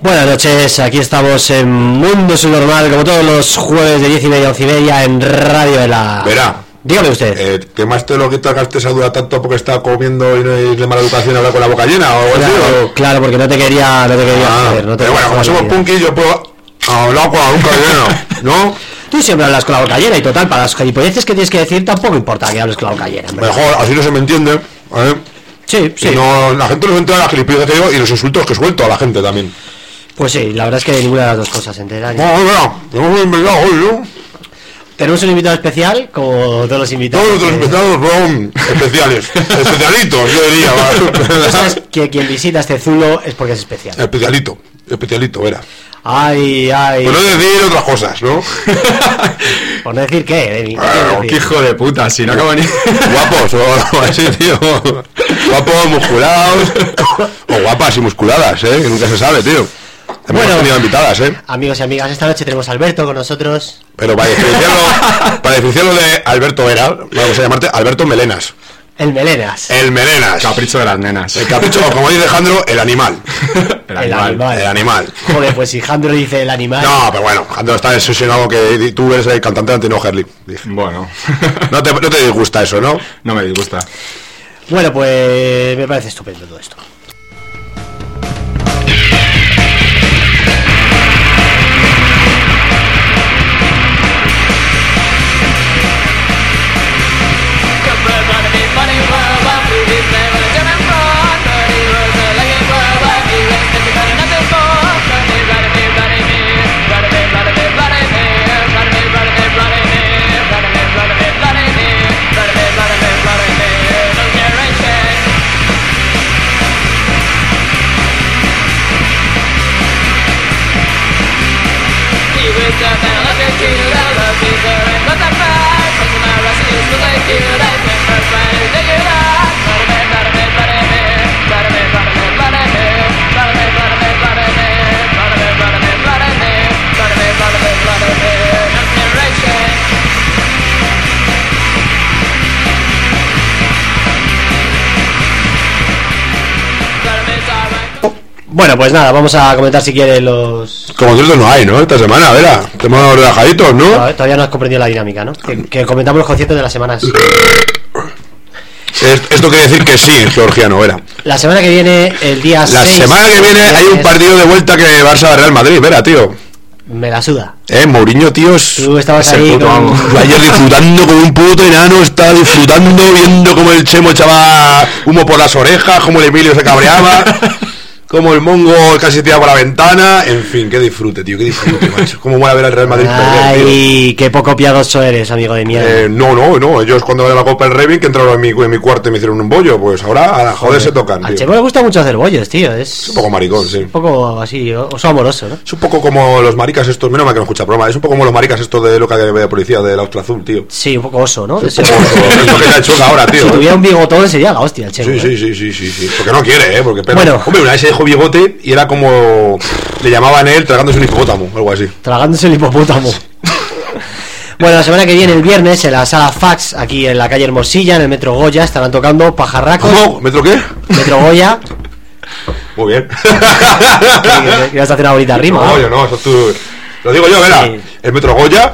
Buenas noches, aquí estamos en Mundo Subnormal, como todos los jueves de 10:30 a 11:30 en Radio de la... Verá. Dígame usted. ¿Qué más te lo quita que esa dura tanto porque está comiendo y no es de mala educación hablar con la boca llena o claro, así? O... Claro, porque no te quería joder, no te pero bueno, como somos punky yo puedo hablar con la boca llena, ¿no? Tú siempre hablas con la boca llena y total, para las gilipolleces que tienes que decir tampoco importa que hables con la boca llena. Mejor, así no se me entiende, ¿eh? Sí, sí. Y no, la gente no se entera de las gilipolleces que digo y los insultos que suelto a la gente también. Pues sí, la verdad es que ninguna de las dos cosas se entera. No, mira, tenemos un invitado hoy, ¿no? Tenemos un invitado especial, como todos los invitados. Todos los invitados son especiales, especialitos, yo diría. Tú sabes que quien visita este zulo es porque es especial. Especialito, verá. Ay. Por no decir otras cosas, ¿no? Por no decir qué, Demi. Qué hijo de puta, si no acabo ni... Guapos o así, tío. Guapos, musculados. O guapas y musculadas, que nunca se sabe, tío. Hemos tenido invitadas, Amigos y amigas, esta noche tenemos a Alberto con nosotros. Pero para diferenciarlo de Alberto Vera, vamos a llamarte Alberto Melenas. El Melenas. El Melenas. Capricho de las nenas. El capricho, o como dice Alejandro, el animal. El animal. Joder, pues si Jandro dice el animal. No, pero bueno, Jandro está obsesionado que tú eres el cantante de Antino Herli. Bueno. No te disgusta eso, ¿no? No me disgusta. Bueno, pues me parece estupendo todo esto. Bueno, pues nada, vamos a comentar si quiere los... Como ciertos no hay, ¿no? Esta semana, verá. Estamos relajaditos, ¿no? No, todavía no has comprendido la dinámica, ¿no? Que comentamos los conciertos de las semanas. Esto quiere decir que sí, georgiano, verá. La semana que viene, el día 6... La semana que viene hay un partido de vuelta que Barça-Real Madrid, verá, tío. Me la suda. Mourinho, tío. Tú estabas ahí con... Ayer disfrutando como un puto enano, estaba disfrutando, viendo como el Chemo echaba humo por las orejas, como el Emilio se cabreaba. Como el Mongo casi se tiraba por la ventana. En fin, qué disfrute, tío, qué disfrute, macho. Cómo mola ver al Real Madrid perder, tío. Ay, qué poco piadoso eres, amigo de mierda. No. Ellos cuando ganan la Copa del Rey, que entraron en mi cuarto y me hicieron un bollo. Pues ahora a la joder se tocan, tío. Al Chemo le gusta mucho hacer bollos, tío. Es un poco maricón, sí. Un poco así, oso amoroso, ¿no? Es un poco como los maricas estos. Menos mal que no escucha broma. Es un poco como los maricas estos de loca de policía de la Ostra Azul, tío. Sí, un poco oso, ¿no? Es un poco oso. Es lo que ha hecho ahora, tío. Si tuviera un bigotón sería la hostia el Chemo. Sí. Porque no quiere, porque pero, bueno. Hombre, una vez se dejó bigote y era como le llamaban él tragándose un hipopótamo, algo así. Tragándose el hipopótamo. Bueno, la semana que viene, el viernes, en la sala Fax, aquí en la calle Hermosilla, en el Metro Goya, estarán tocando Pajarracos. ¿Cómo? ¿Metro qué? Metro Goya. Muy bien. ¿Quieres hacer una bonita rima? No, yo no, eso tú... Lo digo yo, verá. Sí. ¿El Metro Goya?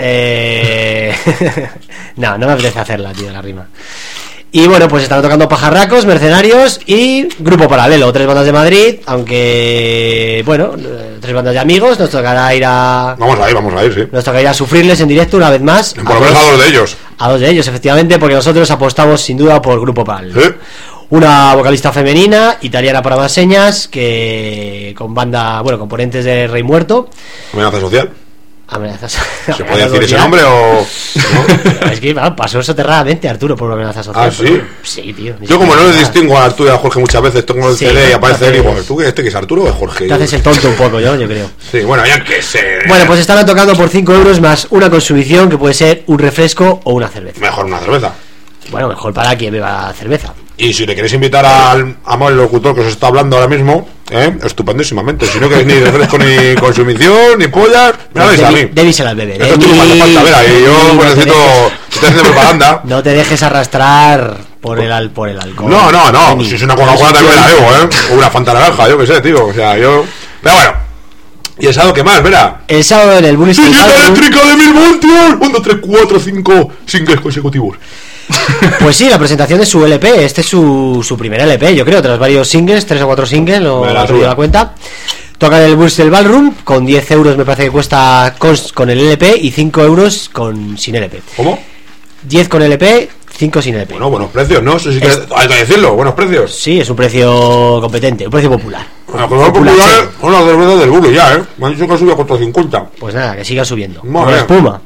No me apetece hacerla, tío, la rima. Y bueno, pues estarán tocando Pajarracos, Mercenarios y Grupo Paralelo, 3 bandas de Madrid, aunque, bueno, 3 bandas de amigos, nos tocará ir a... Vamos a ir, sí. Nos tocará ir a sufrirles en directo una vez más. Por lo menos a 2 de ellos. A 2 de ellos, efectivamente, porque nosotros apostamos sin duda por Grupo Paralelo. Sí. Una vocalista femenina, italiana para más señas, que con banda, bueno, componentes de Rey Muerto. Amenaza social. Amenazas. ¿Se puede decir ese nombre o...? ¿No? Es que pasó soterradamente Arturo por una amenaza social. ¿Ah, sí? Sí, tío. Yo como no le distingo a Arturo y a Jorge muchas veces, tengo el CD y aparece él y digo, ¿tú qué que es Arturo o es Jorge? Te haces el tonto un poco, yo creo. Sí, bueno, ya que sé. Bueno, pues estarán tocando por 5 euros más una consumición que puede ser un refresco o una cerveza. Mejor una cerveza. Bueno, mejor para quien beba cerveza. Y si le queréis invitar al amable locutor que os está hablando ahora mismo, estupendísimamente. Si no queréis ni refresco, ni consumición, ni pollas, me la veis a mí. Debbie se las bebe. Esto tú no me hace falta, verá, y yo necesito... Estoy haciendo propaganda. No te dejes arrastrar por el alcohol. No. Si es una Coca-Cola también la bebo, o una Fanta naranja, yo qué sé, tío. O sea, yo... Pero bueno. ¿Y el sábado qué más, verá? El sábado en el Bullis del ¡Silla Ballroom. eléctrica de 1000 voltios! 1, 2, 3, 4, 5 singles consecutivos. Pues sí, la presentación de su LP. Este es su primer LP, yo creo. Tras varios singles, 3 o 4 singles, no Me la he perdido suda. la cuenta. Tocan en el Bullis del Ballroom. Con 10 euros me parece que cuesta con el LP. Y 5 euros sin LP. ¿Cómo? 10 con LP, 5 sin LP. Bueno, buenos precios, ¿no? Eso sí que hay que decirlo, buenos precios. Sí, es un precio competente, un precio popular. La cosa popular, una cerveza del bulo ya, ¿eh? Me han dicho que ha subido a 450. Pues nada, que siga subiendo. Muy Como la bien. espuma.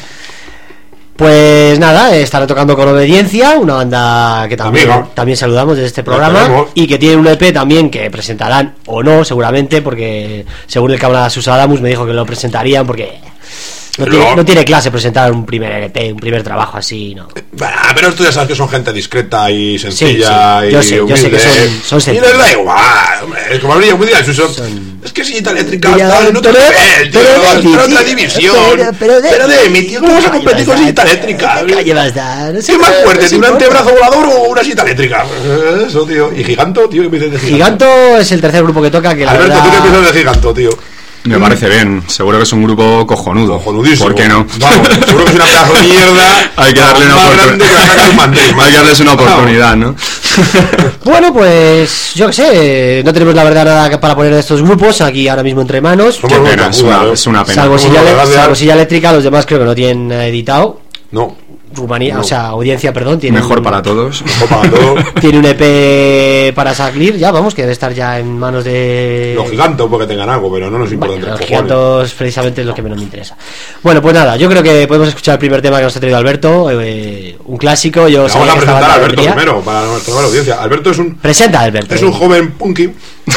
Pues nada, estará tocando con Obediencia, una banda que Amiga. también saludamos desde este La programa tenemos. y que tiene un EP también que presentarán o no, seguramente, porque según el que habla Susa Adamus me dijo que lo presentarían porque no tiene clase presentar un primer LP, un primer trabajo así, ¿no? Bah, pero tú ya sabes que son gente discreta y sencilla Sí, y yo sé humilde. que son y sencillos. les da igual, hombre, es como habría muy día, es que sillita eléctrica Mira, está en otro pero- nivel, tío, pero de está en mi, otra tío, división. pero de mi tío, ¿cómo vas a competir con sillita eléctrica? ¿Qué vas a dar? No sé, ¿Qué más no fuerte, nos tío, un importa. antebrazo volador o una sillita eléctrica? Eso, tío. Y Giganto, tío, ¿qué me dices de Giganto es el tercer grupo que toca, que la Alberto, ¿tú qué verdad... piensas de Giganto, tío? Me parece bien, seguro que es un grupo cojonudo. Cojonudísimo. ¿Por qué no? Vamos, seguro que es una pedazo de mierda. Hay que darle una más grande que la caca de un mandril, Hay que macho. darles una Vamos. oportunidad, ¿no? Bueno, pues yo qué sé, no tenemos la verdad nada para poner de estos grupos aquí ahora mismo entre manos. Somos Qué muy pena, cojudos, es una pena. Salvo Somos muy gracias. silla eléctrica, los demás creo que no tienen editado. No, Rumanía, No. o sea, audiencia, perdón, tiene Mejor para todos. mejor para todo. Tiene un EP para salir, ya vamos, que debe estar ya en manos de Los Gigantos porque tengan algo, pero no nos importa Bueno, los entre cojones. gigantos precisamente es lo que menos me interesa. Bueno, pues nada, yo creo que podemos escuchar el primer tema que nos ha traído Alberto, un clásico. Yo Le sabía vamos a que esta presentar a banda Alberto vendría. primero para nuestra nueva audiencia. Alberto Presenta a Alberto. es un joven punky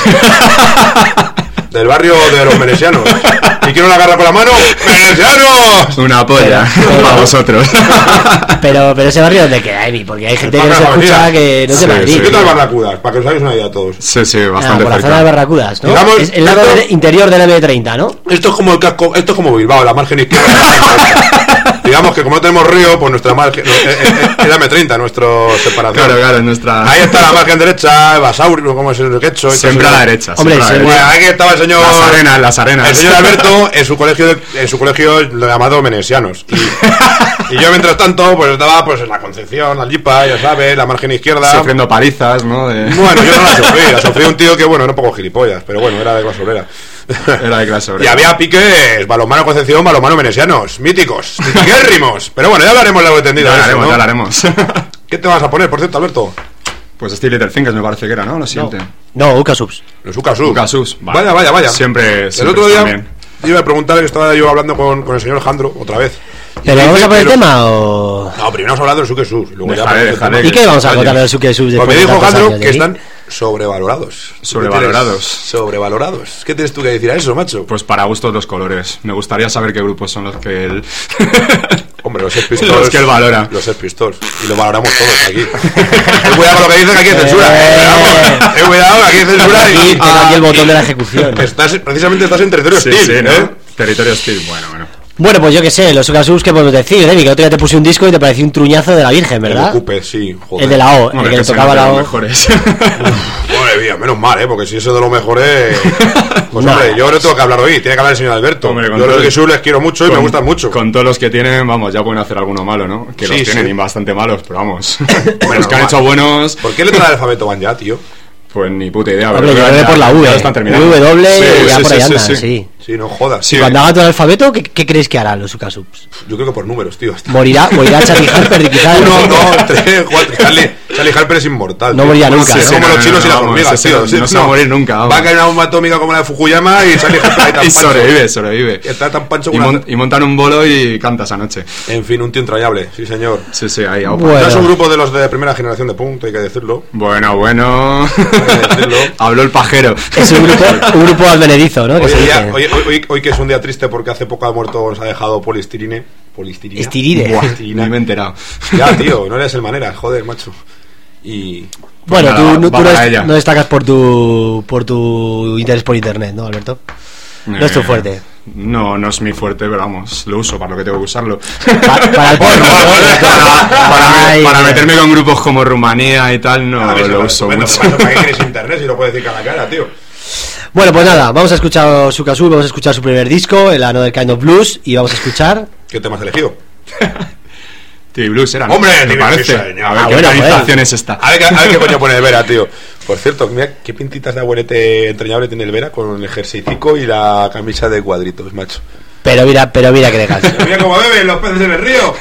del barrio de los menesianos. ¿Y quién nos la agarra con la mano? ¡Menesianos! Una polla Pero- para vosotros. Pero ese barrio donde queda, Emi, porque hay gente que Parque nos de la escucha Avenida. que no es de Sí, Madrid. sí. ¿Qué tal Barracudas? Para que os hagáis una idea a todos. Sí, sí, Ah, bastante por la zona de cerca. Barracudas, ¿no? Digamos, Es el lado esto- interior del M30, ¿no? Esto es como el casco, esto es como Bilbao, la margen izquierda. Digamos que como no tenemos río, pues nuestra margen es la M30, nuestro separación. Claro, claro, en nuestra... Ahí está la margen derecha, Basaurio, como es el quecho. Siempre a la derecha. Hombre, siempre a la siempre- Bueno, derecha. aquí estaba el señor. Las arenas. El señor Alberto en su colegio lo llamado Menesianos. Y yo mientras tanto, pues estaba pues en la Concepción, la Lipa, ya sabes, la margen izquierda. Sufriendo palizas, ¿no? Bueno, yo no la sufrí un tío que bueno, era un poco gilipollas, pero bueno, era de clase obrera. Era de clase Y obrera. había piques, balonmano Concepción, balonmano Menesianos, míticos, mitiquérrimos. Pero bueno, ya hablaremos largo y tendido Ya de lo eso, haremos, ¿no? ya lo haremos. ¿Qué te vas a poner, por cierto, Alberto? Pues Steel Little Fingers me parece que era, ¿no? Lo siguiente. No, Ucasubs. Los Ucasub. Ucasubs, vale. Vaya. Siempre El otro día también. iba a preguntar que estaba yo hablando con el señor Jandro otra vez. Y ¿Pero dice vamos a poner que el tema o...? No, primero vamos a hablar de los Ucasub. Luego ya Déjale, ponemos el tema. déjale. ¿Y qué vamos a Oye, contar de los Ucasubs después Porque de dijo tantos Jandro años de que aquí? están sobrevalorados. Sobrevalorados. ¿Qué tienes? Sobrevalorados. ¿Qué tienes tú que decir a eso, macho? Pues para gustos los colores. Me gustaría saber qué grupos son los que él... Hombre, los Sex Pistols. Los que él valora. Los Sex Pistols. Y lo valoramos todos aquí. Ten cuidado con lo que dices, que aquí hay censura. Ten cuidado, que aquí hay censura. Aquí, Y tengo aquí el botón de la ejecución. precisamente estás en territorio Sí, hostil, sí, ¿no? ¿eh? Territorio Steel, bueno. Bueno, pues yo qué sé, los Ucasubs, ¿qué podemos decir, Demi? Que otro día te puse un disco y te pareció un truñazo de la Virgen, El ¿verdad? Ocupe, sí, joder. El de la O, Hombre, el que le se tocaba meten la los O. mejores. Madre mía, menos mal, porque si eso de lo mejor es... Pues No. hombre, yo no tengo que hablar hoy, tiene que hablar el señor Alberto. Hombre, con yo los todo- Ucasub les quiero mucho y me gustan mucho. Con todos los que tienen, vamos, ya pueden hacer alguno malo, ¿no? Que Sí, los tienen sí. y bastante malos, pero vamos. Bueno, Los que han normal. hecho buenos, ¿Por qué letra del alfabeto van ya, tío? pues ni puta idea. Hombre, pero yo creo que ya- por la ya V, lo están terminando. W, Sí, ya sí, por ahí sí, andan, sí, sí. Sí, no jodas. Sí. Cuando haga todo el alfabeto, ¿qué creéis que harán los Ucasubs? Yo creo que por números, tío. Morirá Charlie Harper, quizás. 1, 2, 3, 4. Charlie Harper es inmortal. No tío. morirá nunca, Sí, ¿no? es como No, los chinos no, y las vamos, hormigas, ese tío. no Sí, se va a morir nunca, vamos. Va a caer una bomba atómica como la de Fukuyama y Charlie Harper ahí tan Y pancho. sobrevive. Está tan pancho Y, como una... y montan un bolo y cantas anoche. En fin, un tío entrañable, sí señor. Sí, ahí, aupa. Bueno. No es un grupo de los de primera generación de punk, hay que decirlo. Bueno. decirlo. Habló el pajero. Es un grupo advenedizo, ¿no? Que Hoy, se día- dice. hoy que es un día triste porque hace poco ha muerto, nos ha dejado Polistirine. ¿Polistirina? Estiride. Buah, Polistirina. ni me he enterado. Ya, tío, no eres el manera, joder, macho. Y... Bueno, nada, tú va para ella. no destacas por tu interés por internet, ¿no, Alberto? No es tu fuerte. No es mi fuerte, pero vamos, lo uso para lo que tengo que usarlo. Para el porno, Ay, para Dios. meterme con grupos como Rumanía y tal, no A ver, lo eso, uso bueno, mucho. ¿para qué quieres internet si lo puedes decir cara a cara, tío? Bueno, pues nada, vamos a escuchar su Kazoo, vamos a escuchar su primer disco, el Another Kind of Blues, y vamos a escuchar... ¿Qué tema has elegido? TV Blues era, ¿no? ¡Hombre, me TV parece. Blues, señor! A ver qué bueno, organización es esta. A ver qué coño pone el Vera, tío. Por cierto, mira qué pintitas de abuelete entrañable tiene el Vera con el jerseycico y la camisa de cuadritos, macho. Pero mira que dejas. Mira cómo beben los peces en el río.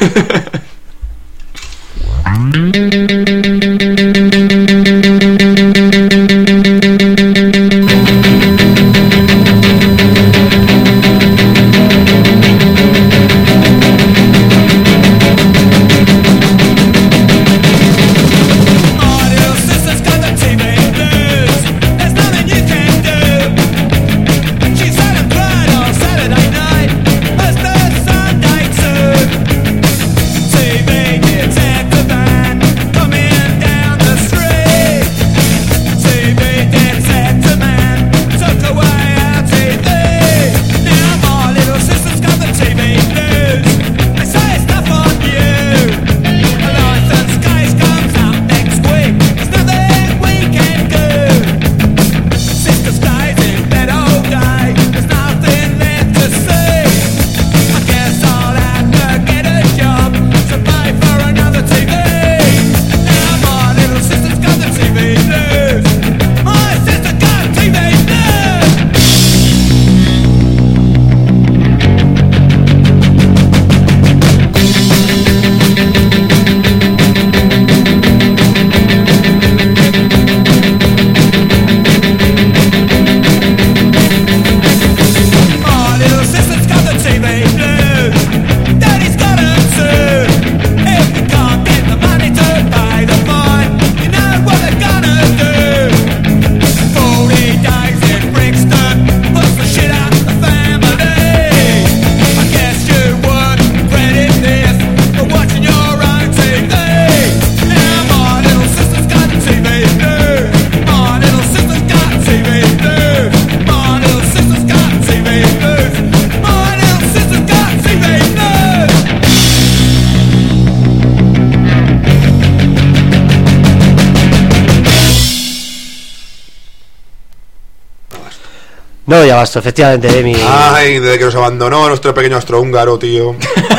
No, ya basta, efectivamente, mi... Ay, desde que nos abandonó nuestro pequeño astrohúngaro, tío.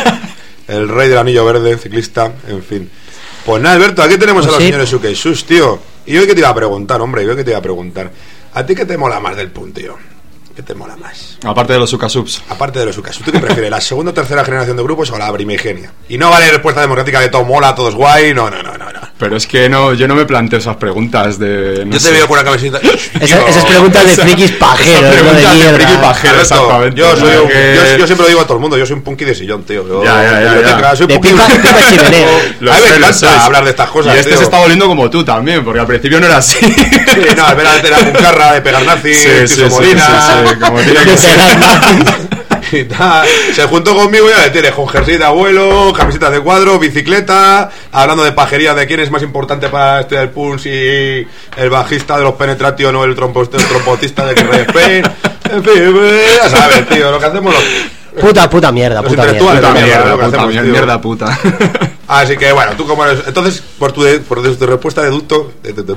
El rey del anillo verde, ciclista, en fin. Pues nada, Alberto, aquí tenemos a los señores Sukesus, tío. Y hoy que te iba a preguntar, hombre, ¿a ti qué te mola más del PUN, tío? ¿Qué te mola más? Aparte de los Sukasubs. Aparte de los Sukasubs, ¿tú qué prefieres? ¿La segunda o tercera generación de grupos o la primigenia? Y no vale respuesta democrática de todo mola, todo es guay, no. Pero es que no, yo no me planteo esas preguntas de... No yo te sé. veo por una camiseta... Esas preguntas de frikis pajeros, Esas no de preguntas de mierda. friki pajero, exactamente. Yo Que- siempre lo digo a todo el mundo, yo soy un punky de sillón, tío. Yo, Ya. Soy De punky pipa chimenea. Lo a mí me sé, lo encanta sé. hablar de estas cosas, Y este tío. se está volviendo como tú también, porque al principio no era así. Sí, no, espera, era puncarra de pegar nazi, Sí, Molina, como tiene que ser. y tal. Se juntó conmigo y ya le tienes con jersey de abuelo, camisetas de cuadro, bicicleta, hablando de pajería, de quién es más importante para este del punk, si el bajista de los Penetration o el trompotista de Ray Spain. En fin, ya sabes, tío, lo que hacemos Puta mierda, Los puta intelectuales. mierda. Puta mierda, lo que puta hacemos, tío. mierda puta. Así que bueno, tú como eres... Entonces, por tu respuesta deduzco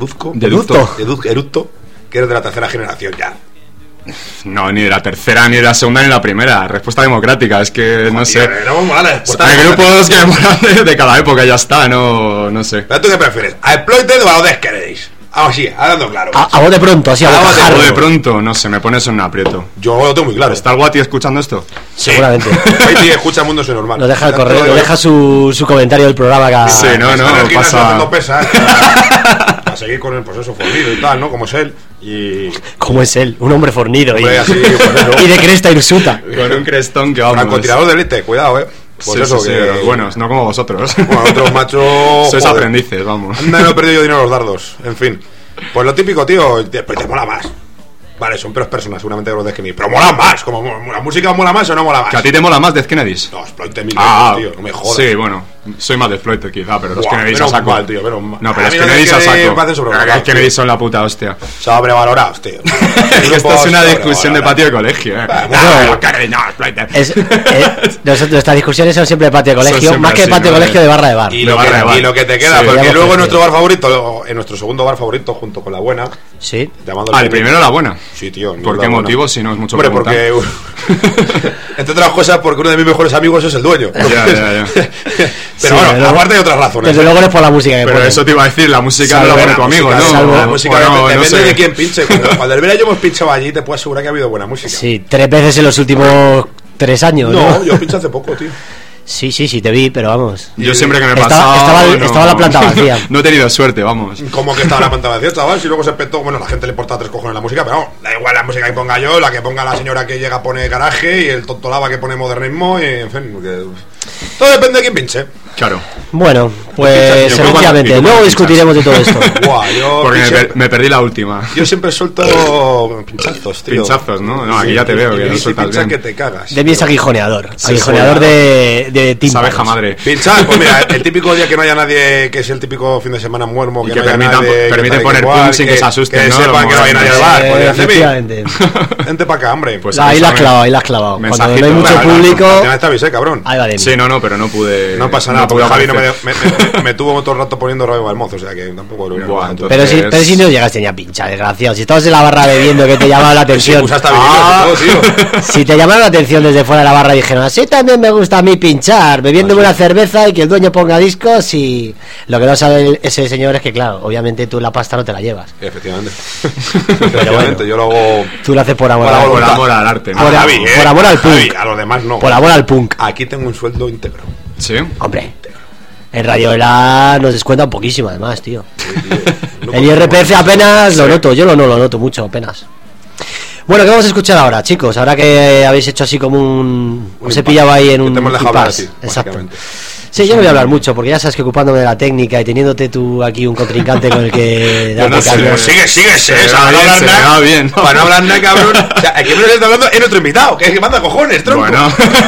eructo, que eres de la tercera generación ya. No, ni de la tercera, ni de la segunda, ni de la primera. Respuesta democrática, es que no sé. No me mola la respuesta. Hay grupos que me molan de cada época, ya está, no sé. ¿Pero tú qué prefieres? ¿A Exploited o a los Desqueréis? Vamos así, hablando claro. A vos de pronto, así a A vos de bocajarro. O de pronto, no sé, me pones en un aprieto. Yo lo tengo muy claro. ¿Está el Guati escuchando esto? Seguramente. Ahí escucha el mundo, soy normal. Nos deja el Ya te correo, lo digo. nos deja su comentario del programa acá. Sí, no, Está en el gimnasio pasa. haciendo pesas para seguir con el proceso fornido y tal, ¿no? Como es él. Y... ¿Cómo es él? Un hombre fornido Hombre, así, pues, y de cresta hirsuta. Con un crestón que vamos. francotirador de élite, cuidado, Pues Sí, eso, sí, que... los buenos, no como vosotros. Bueno, otros machos... Sois joder. aprendices, vamos. Anda, no he perdido yo dinero en los dardos. En fin. Pues lo típico, tío, pero te mola más. Vale, son peores personas, seguramente que los de Kennedy. Pero mola más, como la música mola más o no mola más. ¿Que a ti te mola más Death Kennedys? No, Exploited mil Ah, veces, tío, no me jodas. sí, bueno. Soy más de Exploited quizá, pero los Buah, Kennedys a menos saco. mal, tío, menos mal. No, pero A los mí los Kennedys a Kennedy saco. me hacen sobrevalorados, Los Kennedys son la puta hostia. Sobrevalorados, tío. Es que esto es una discusión de patio de colegio, los Kennedys, no, Exploited. Nuestras discusiones son siempre de patio de colegio, siempre más que de así, patio de ¿no? colegio de barra de bar. Y De lo, barra de bar. y lo que te queda, Sí. porque Digamos luego que en nuestro sí. bar favorito, en nuestro segundo bar favorito, junto con la buena, Sí. llamando El primero la buena. Sí, tío. ¿Por qué motivo? Si no es mucho Hombre, preguntar. porque entre otras cosas, porque uno de mis mejores amigos es el dueño. Ya. Pero Sí, bueno, pero aparte de otras razones. Desde luego no es por la música que Pero ponen. eso te iba a decir, la música Salvo no la la pone tu amigo, música, ¿no? salvo La música Bueno, depende no sé. de quién pinche. Cuando el verano hemos pinchado allí, te puedo asegurar que ha habido buena música. Sí, 3 veces en los últimos 3 años, ¿no? No, yo pinché hace poco, tío. Sí, te vi, pero vamos. Yo siempre que me he Estaba- pasado... estaba la planta vacía. No he tenido suerte, vamos. Como que estaba la pantalla vacía, chaval. Si luego se petó, bueno, la gente le importa 3 cojones la música, pero no, da igual la música que ponga yo, la que ponga la señora que llega pone garaje y el tonto lava que pone modernismo, y en fin, que... todo depende de quién pinche. Claro. Bueno, ¿Y pues tú cuándo- efectivamente, y tú luego cuándo discutiremos de todo esto. Guau, yo Porque pinche- me perdí la última. Yo siempre suelto pinchazos, tío. Pinchazos, ¿no? No, aquí ya te veo, que lo y sueltas pincha bien. que te cagas. De mí es tío. aguijoneador. Sí, Aguijoneador de tímpanos. Sabeja madre. Pinchar, pues mira, el típico día que no haya nadie, que es el típico fin de semana muermo, Y que que no haya permitan- nadie, permiten tal y poner igual, pum sin que se asusten, que ¿no? sepan que no hay nadie al bar. Pues, Efectivamente. Vente para acá, hombre. Pues Ahí la has avísame. clavado, ahí la has clavado. Cuando no hay Mensajito. mucho Bueno, público, Ya te avisé, cabrón. ahí va de mí. Sí, no, pero no pude... No pasa nada, pude porque Javi no aparecer. me tuvo todo el rato poniendo Rayo Balmozo, o sea que tampoco lo hubiera Buah, notado. entonces- Pero si no llegaste ni a pinchar, desgraciado. Si estabas en la barra bebiendo que te llamaba la Sí, atención. pues hasta vinilo y todo, tío. Si te llamaron la atención desde fuera de la barra y dijeron, así también me gusta a mí pinchar, bebiéndome una cerveza y que el dueño ponga discos, y lo que no sabe ese señor es que, claro, obviamente tú la pasta no te la llevas. Efectivamente. Efectivamente, yo lo hago Tú lo haces por amor, Por al- amor. Por amor al arte, ¿no? Por- a Javi, por amor al punk. Javi, a los demás no. por amor al punk. Aquí tengo un sueldo íntegro. Sí. Hombre, en Radiola nos descuenta un poquísimo además, tío. No El IRPF apenas lo noto, yo no lo noto mucho apenas. Bueno, ¿qué vamos a escuchar ahora, chicos? Ahora que habéis hecho así como un... Os he impasse. pillado ahí en Que un te hemos dejado hablar a impasse. ti, Exacto. básicamente. Sí, yo no voy a hablar mucho, porque ya sabes que ocupándome de la técnica y teniéndote tú aquí un contrincante con el que... Yo no darte sé, caña. Pues sigue, Se me esa, va para no bien, hablar se me nada. va bien. Para no hablar nada, cabrón. O sea, aquí menos está hablando es nuestro invitado, que es que manda cojones, tronco. Bueno,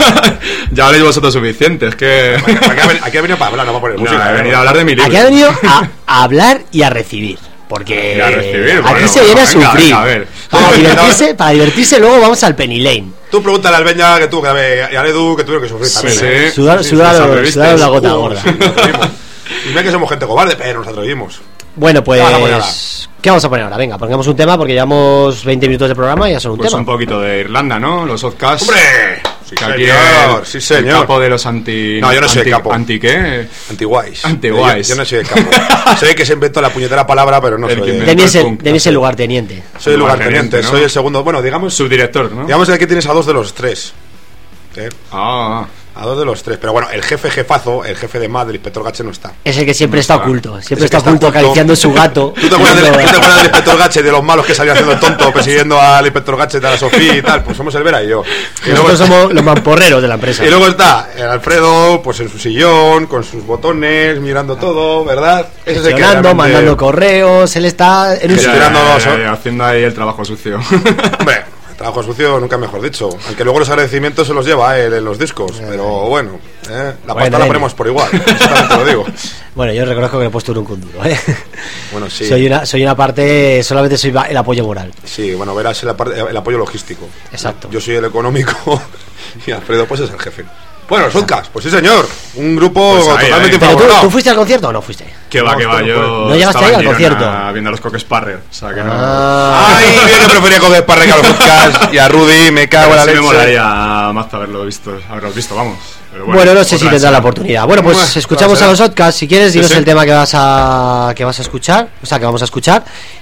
ya habléis vosotros suficiente, es que... Aquí ha venido para hablar, no para poner No, música. he venido a hablar de mi libro. Aquí ha venido a hablar y a recibir. Porque Y a recibir, aquí bueno, se viene a venga, sufrir. venga, a ver. Para divertirse luego vamos al Penny Lane. Tú pregúntale al Beña que tú, que y al Edu que tuvieron que sufrir también. sí. ¿eh? Sudar sí, lo viste. la gota gorda. Sí, nos atrevimos. Y mira que somos gente cobarde, pero nos atrevimos. Bueno, pues... ¿Qué vamos a poner ahora? ¿Qué vamos a poner ahora? Venga, pongamos un tema porque llevamos 20 minutos de programa y ya son un Pues tema. un poquito de Irlanda, ¿no? Los Outcasts. ¡Hombre! Sí, Que aquí señor, el- sí, El señor. capo de los anti... No, yo no soy el capo. ¿Anti qué? Antiguais. Antiguais. Yo no soy el capo. Sé que se inventó la puñetera palabra, pero no El soy que el... De mí es punk, de mí es el lugarteniente. Soy el lugarteniente, ¿no? soy el segundo. Bueno, digamos Subdirector, ¿no? que aquí tienes a 2 de los 3. ¿Eh? Ah, A 2 de los 3. Pero bueno, el jefazo, el jefe de Madrid, Inspector Gache, no está. Es el que siempre está oculto. Siempre Es el está que está oculto oculto. acariciando su gato. ¿Tú te acuerdas del Inspector Gache, de los malos que salía haciendo el tonto, persiguiendo al Inspector Gache de la Sofía y tal? Pues somos el Vera y yo. Y luego, Nosotros somos los mamporreros de la empresa. y luego está el Alfredo, pues en su sillón, con sus botones, mirando todo, ¿verdad? Ese es el que Gestionando, realmente- mandando correos. Él está en un Ya, ya, Gestionando- ya, haciendo ahí el trabajo sucio. Hombre, el trabajo sucio nunca mejor dicho. Aunque luego los agradecimientos se los lleva él en los discos. Pero bueno, la pasta la ponemos por igual. Exactamente lo digo. Bueno, yo reconozco que le he puesto un duro, ¿eh? Bueno, sí. Soy una parte, solamente soy el apoyo moral. Sí, bueno, verás el apoyo logístico. Exacto. Yo soy el económico y Alfredo pues es el jefe. Bueno, los Outcasts, pues sí señor. Un grupo Pues ahí, totalmente ahí. ¿Pero infravalorado. tú fuiste al concierto o no fuiste? Que va, No, que va, esto no yo... ¿No llegaste estaba ahí en al Girona concierto? viendo a los Coquesparrer, o sea que no... Ay, yo que prefería con Desparre que a los Outcasts y a Rudy, me cago en la Sí me leche. molaría más haberlos visto, vamos. Pero Bueno, no sé si otra tendrá la será. oportunidad. Bueno, pues Bueno, escuchamos será. a los Outcasts. Si quieres, dinos sí. el tema que vas a escuchar. O sea, que vamos a escuchar.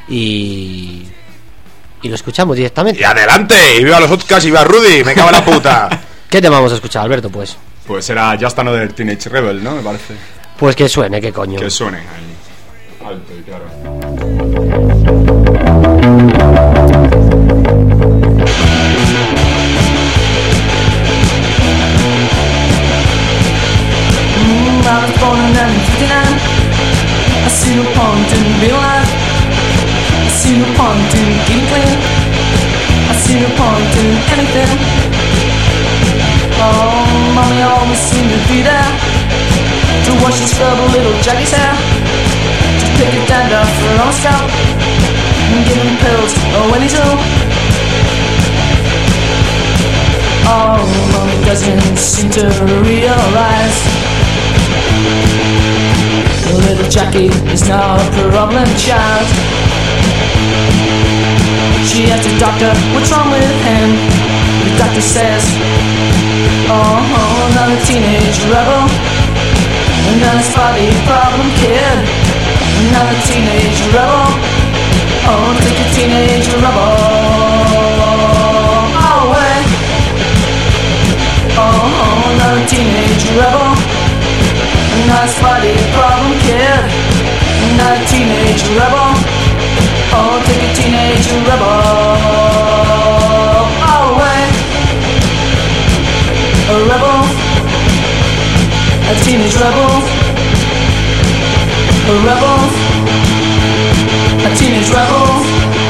Y lo escuchamos directamente. Y adelante, y viva los Outcasts y viva Rudy, me cago en la puta. ¿Qué tema vamos a escuchar, Alberto? Pues Pues era Just Another Teenage Rebel, ¿no? Me parece. pues que suene, qué coño. Que suene ahí. Alto y claro. I was born in 1959. I see no point in being alive. I see no point in getting clean. I see no point in anything. Oh, mommy always seemed to be there to wash and scrub a little Jackie's hair. Just pick a dandruff on his scalp and give him pills when he's ill. Oh, he doesn't seem to realize little Jackie is now a problem child. She asked the doctor, what's wrong with him? The doctor says, oh, another teenage rebel, another spotty problem kid, another teenage rebel, oh, take a teenage rebel away. Oh, another teenage rebel, another spotty problem kid, another teenage rebel, oh, take a teenage rebel away. A rebel, a teenage rebel, a rebel, a teenage rebel.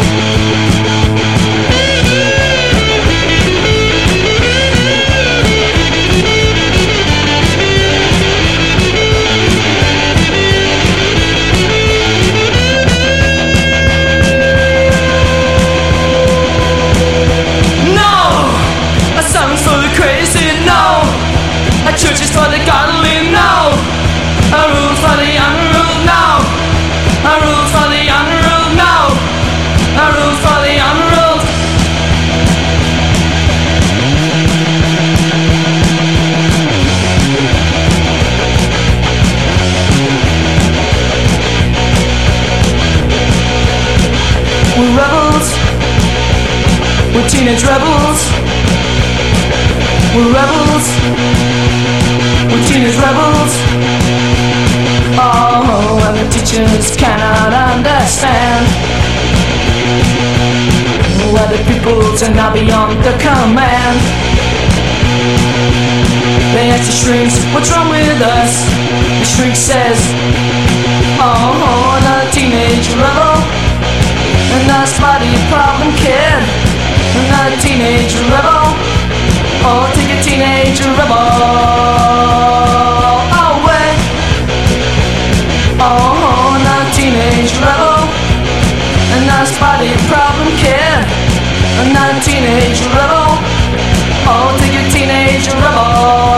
Churches for the godly, no. A rule for the unruled, no. A rule for the unruled, no. A rule for the unruled. We're rebels. We're teenage rebels. We're rebels. We're teenage rebels. Oh, and the teachers cannot understand why the pupils are now beyond the command. They ask the shrinks, what's wrong with us? The shrink says, oh, another teenage rebel, another spotty problem kid, another teenage rebel. Oh, take a teenage rebel away. Oh, another teenage rebel, another spotty problem kid, another teenage rebel. Oh, take a teenage rebel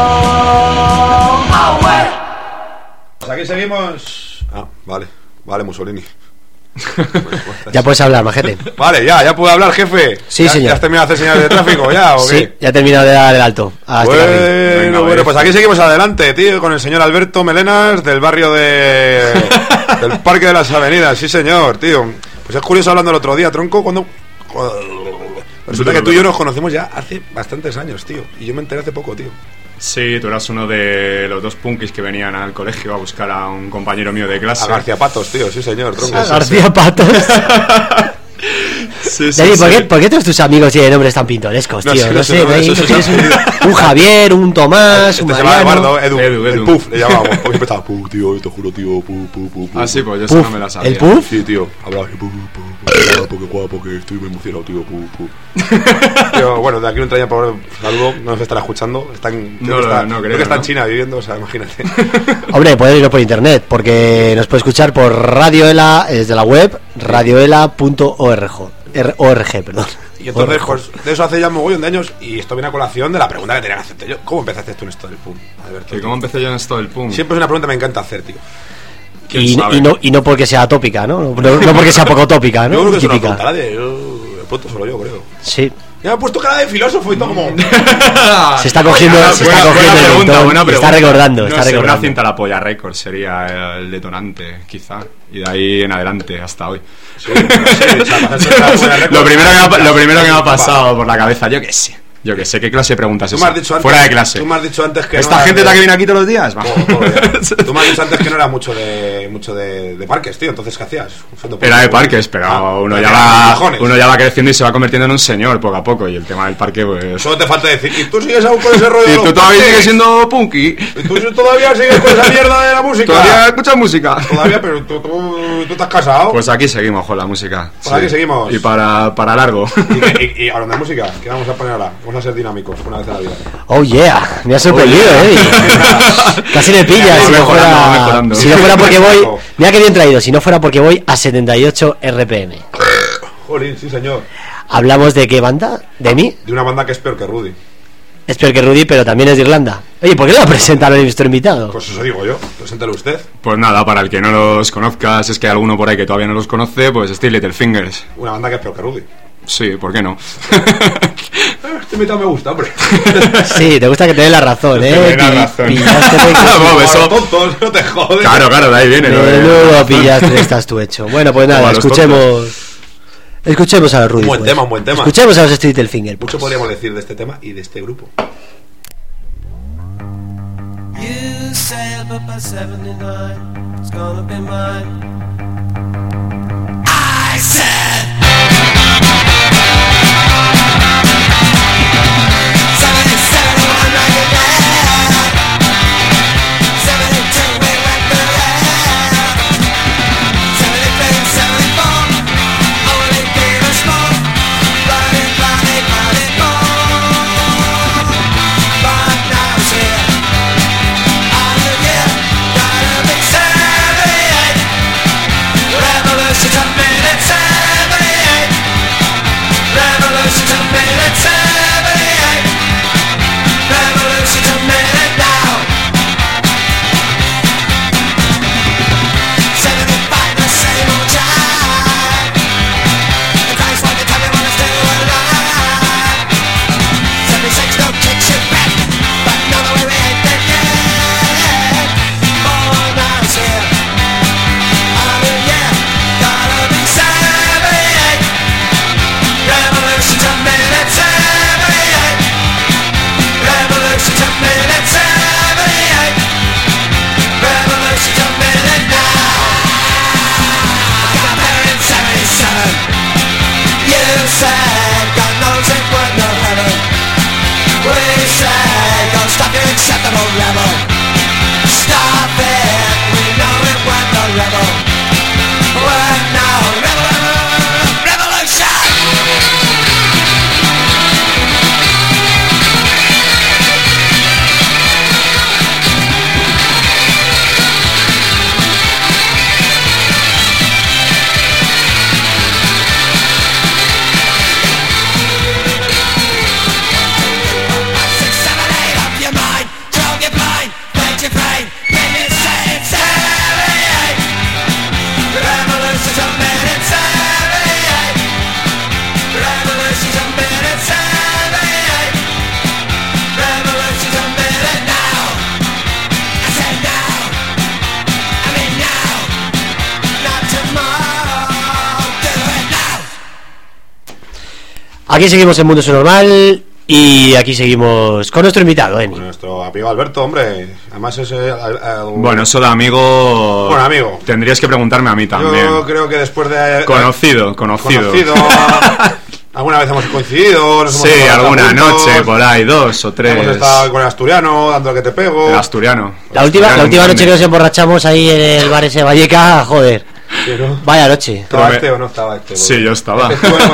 away. Pues aquí seguimos. Ah, vale, Mussolini. Ya puedes hablar, majete. Vale, ya puedo hablar, jefe. Sí, señor. ¿Ya has terminado de hacer señales de tráfico ya o qué? Sí, ya he terminado de dar el alto a este carril. Bueno, pues aquí seguimos adelante, tío, con el señor Alberto Melenas del barrio del Parque de las Avenidas. Sí, señor, tío. Pues es curioso, hablando el otro día, tronco, cuando resulta que tú y yo nos conocemos ya hace bastantes años, tío. Y yo me enteré hace poco, tío. Sí, tú eras uno de los dos punkis que venían al colegio a buscar a un compañero mío de clase. A García Patos, tío, sí, señor, tronco. A García Patos. Sí, Dani, ¿por qué todos tus amigos tienen nombres tan pintorescos, tío? No sé, tienes un Javier, un Tomás, un Mariano. Se llama Eduardo, Edu. El Puff, le llamábamos. Porque empezaba, Puff, tío, te juro, tío, Puff. Ah, sí, pues yo eso no me la sabía. ¿El Puff? Sí, tío, hablaba así, Puff, porque guapo, que estoy muy emocionado, tío, Puff. Tío, bueno, de aquí un traía por saludo, no nos estará escuchando. Creo que está en China viviendo, o sea, imagínate. Hombre, pueden irlo por internet, porque nos puede escuchar por Radio Ela, desde la web, radioela.org. perdón. Y entonces, pues, de eso hace ya un mogollón de años. Y esto viene a colación de la pregunta que tenía que hacerte yo. ¿Cómo empezaste tú en esto del punk, Alberto? ¿Cómo empecé yo en esto del punk? Siempre es una pregunta que me encanta hacer, tío. Y no porque sea tópica, ¿no? No porque sea poco tópica, ¿no? Yo creo que es una pregunta de pronto solo yo, creo. Sí. Ya me he puesto cara de filósofo y todo como... Se está cogiendo el pregunta. Está recordando. Una cinta la polla récord sería el detonante, quizá. Y de ahí en adelante, hasta hoy. Sí, no, lo primero que me ha pasado por la cabeza, yo qué sé. ¿Qué clase de preguntas es esa? Fuera de clase. Tú me has dicho antes que ¿Esta gente que viene aquí todos los días? Tú me has dicho antes que no era mucho de parques, tío. Entonces, ¿qué hacías? Era de parques, pero uno ya va creciendo y se va convirtiendo en un señor poco a poco. Y el tema del parque, pues... Solo te falta decir, ¿y tú sigues aún con ese rollo? ¿Y tú todavía sigues siendo punky? ¿Y tú todavía sigues con esa mierda de la música? ¿Todavía escuchas música? Todavía, pero tú estás casado. Pues aquí seguimos con la música. Pues aquí seguimos. Y para largo. ¿Y hablando de música? ¿Qué vamos a poner ahora? Vamos Vamos a ser dinámicos una vez en la vida. Oh yeah, me ha sorprendido, Casi me pillas. Va Si no mejorando. fuera porque voy. Mira que bien traído. Si no fuera porque voy a 78 RPM. Jolín, sí señor. ¿Hablamos de qué banda? ¿De mí? De una banda que es peor que Rudy. Es peor que Rudy, pero también es de Irlanda. Oye, ¿por qué no la presentan a nuestro invitado? Pues eso digo yo, preséntalo usted. Pues nada, para el que no los conozcas, es que hay alguno por ahí que todavía no los conoce, pues Steel Little Fingers. Una banda que es peor que Rudy. Sí, ¿por qué no? Este invitado me gusta, hombre. Sí, te gusta que te dé la razón, Que me dé la razón. Pillaste Vamos, eso- Tontos, no te jodes. Claro, de ahí viene. lo de- Menudo pillaste, estás tú hecho. Bueno, pues nada, Como a los escuchemos a los Rudy. Un buen pues. tema, un buen tema. Escuchemos a los Street Little Finger. Mucho podríamos decir de este tema y de este grupo. You said, but by 79, it's gonna be mine. I said, 77, I'm right there. 72, we went through there. 73, 74, only gave us more. Bloody, bloody, bloody more. But now it's here. Revolution's a minute 78. Revolution's a minute 78. Revolution's a minute now. 75, the same old jive. The Christ want to tell me what I'm still alive. 76, no kicks you back, but no, the way we ain't dead yet. Oh, now it's here. Revolution's a minute 78. Revolution's a minute 78. Revolution's a minute now. Got there in 77. You said God knows it would no heaven. We said don't stop your acceptable rebel. Stop it, we know it went no rebel. We're now revolution. Aquí seguimos en Mundo Normal y aquí seguimos con nuestro invitado, Emi. Nuestro amigo Alberto, hombre. Además es Bueno, eso de amigo... Bueno, amigo. Tendrías que preguntarme a mí también. Yo creo que después de... Conocido. Alguna vez hemos coincidido. Nos hemos Sí, tomado alguna juntos, noche, por ahí, 2 o 3. Hemos estado con el asturiano, dando el que te pego. El asturiano. La última noche que nos emborrachamos ahí en el bar ese Valleca, joder. Pero... Vaya noche. ¿Estaba este o no estaba este? Sí, yo estaba.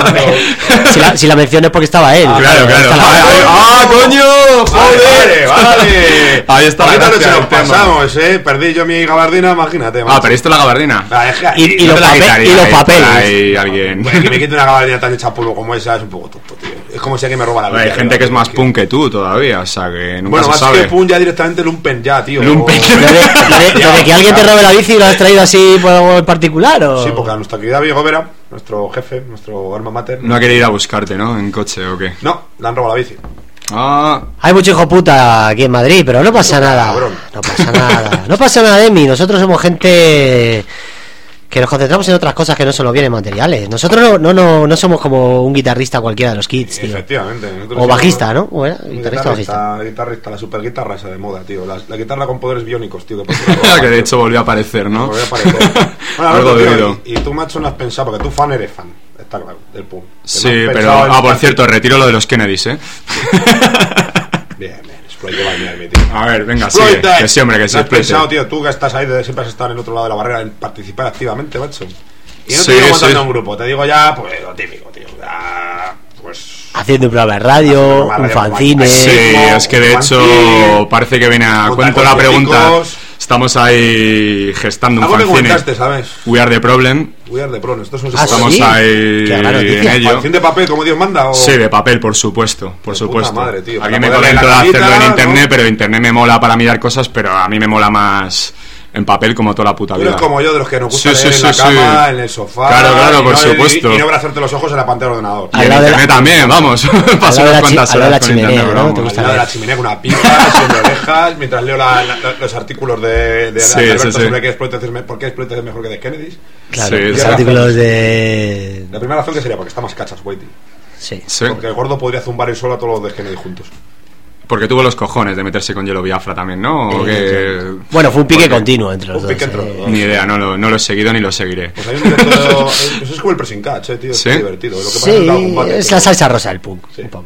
Si la mención es porque estaba él. Claro. Está la- ¡Ah, coño! ¡Joder! Vale. Ahí está la Ahorita gracia noche nos del tema. pasamos, Perdí yo mi gabardina, imagínate. macho. ¿Perdiste la gabardina? Es que- Y Yo los te la papel- quitaría y los ahí, por papeles. ahí alguien. Bueno, que me quite una gabardina tan hecha polvo como esa es un poco tonto, tío. Es como si alguien me roba la vida. Hay gente que es más punk que tú todavía, o sea que nunca Bueno, se más sabe. que punk ya directamente lumpen ya, tío. Lumpen. Lo de que alguien te robe la bici, ¿lo has traído así por algo en particular? ¿O? Sí, porque a nuestra querida Diego Vera, nuestro jefe, nuestro alma mater. No ha querido ir a buscarte, ¿no? En coche o qué. No, le han robado la bici. Ah, Hay mucho hijo puta aquí en Madrid, pero no pasa nada. cabrón. No pasa nada. No pasa nada, Emi. Nosotros somos gente que nos concentramos en otras cosas que no son los bienes materiales. Nosotros no somos como un guitarrista cualquiera de los Kids, tío. Efectivamente. O bajista, ¿no? ¿O era? Guitarrista o bajista. Guitarrista, la super guitarra esa de moda, tío. La guitarra con poderes biónicos, tío. que de hecho volvió a aparecer, ¿no? Volvió a aparecer. Bueno, Algo Alberto, tío, debido. y tú, macho, no has pensado, porque tú fan eres fan, está claro, del punk. Que Sí, no has pero... pensado en- Ah, por cierto, retiro lo de los Kennedys, ¿eh? Bien, Exploit de bañarme, tío. A ver, venga, Exploit sigue. that. Que sí, hombre, que sí. ¿No has Exploit pensado, it. tío, tú que estás ahí, siempre has estado en el otro lado de la barrera, en participar activamente, macho? Y no Sí, te digo montarte sí. a un grupo, te digo ya, pues lo típico, tío. Ya, pues haciendo un programa de radio, un fanzine. Sí, es que de hecho parece que viene a cuento la pregunta. Estamos ahí gestando un algo me fanzine. comentaste, ¿sabes? We are the problem. We are the problem. Estos son Estamos ¿sí? ahí Qué gran noticia. en ello. ¿Fanzine de papel como Dios manda? ¿O? Sí, de papel, por supuesto, por De supuesto. puta madre, tío. Aquí me Para ponerle comento de la hacerlo en carita, internet, ¿no? pero internet me mola para mirar cosas, pero a mí me mola más en papel como toda la puta Tú vida. eres como yo, de los que nos gusta Sí, leer sí, en la sí, cama, sí. en el sofá. Claro, y por no- supuesto. Y no abrazarte los ojos en la pantalla del ordenador. Y Al en lado de la- internet también, vamos. Paso de la unas cuantas al lado de la horas con chimenea, internet, ¿no? vamos. ¿Te gusta Al lado de leer? la chimenea con una pipa, sin orejas, mientras leo los artículos de Sí, Alberto sí, sí. sobre por qué Exploited es mejor que The Kennedys. Claro, Sí, los sí. artículos de... La primera razón que sería porque está más cachas, Whitey. Sí. Sí, Porque el gordo podría zumbar el solo a todos los de Kennedy juntos. porque tuvo los cojones de meterse con Hielo Biafra también, ¿no? ¿O que... Bueno, fue un pique Porque- continuo entre los Un pique dos. entre los dos. Ni idea, no lo he seguido ni lo seguiré. Pues hay un directo. Pues es como el pressing catch, tío. ¿Sí? Es divertido. Lo que pasa es que da Sí, combate, es pero- la salsa rosa del punk. Sí. Un poco.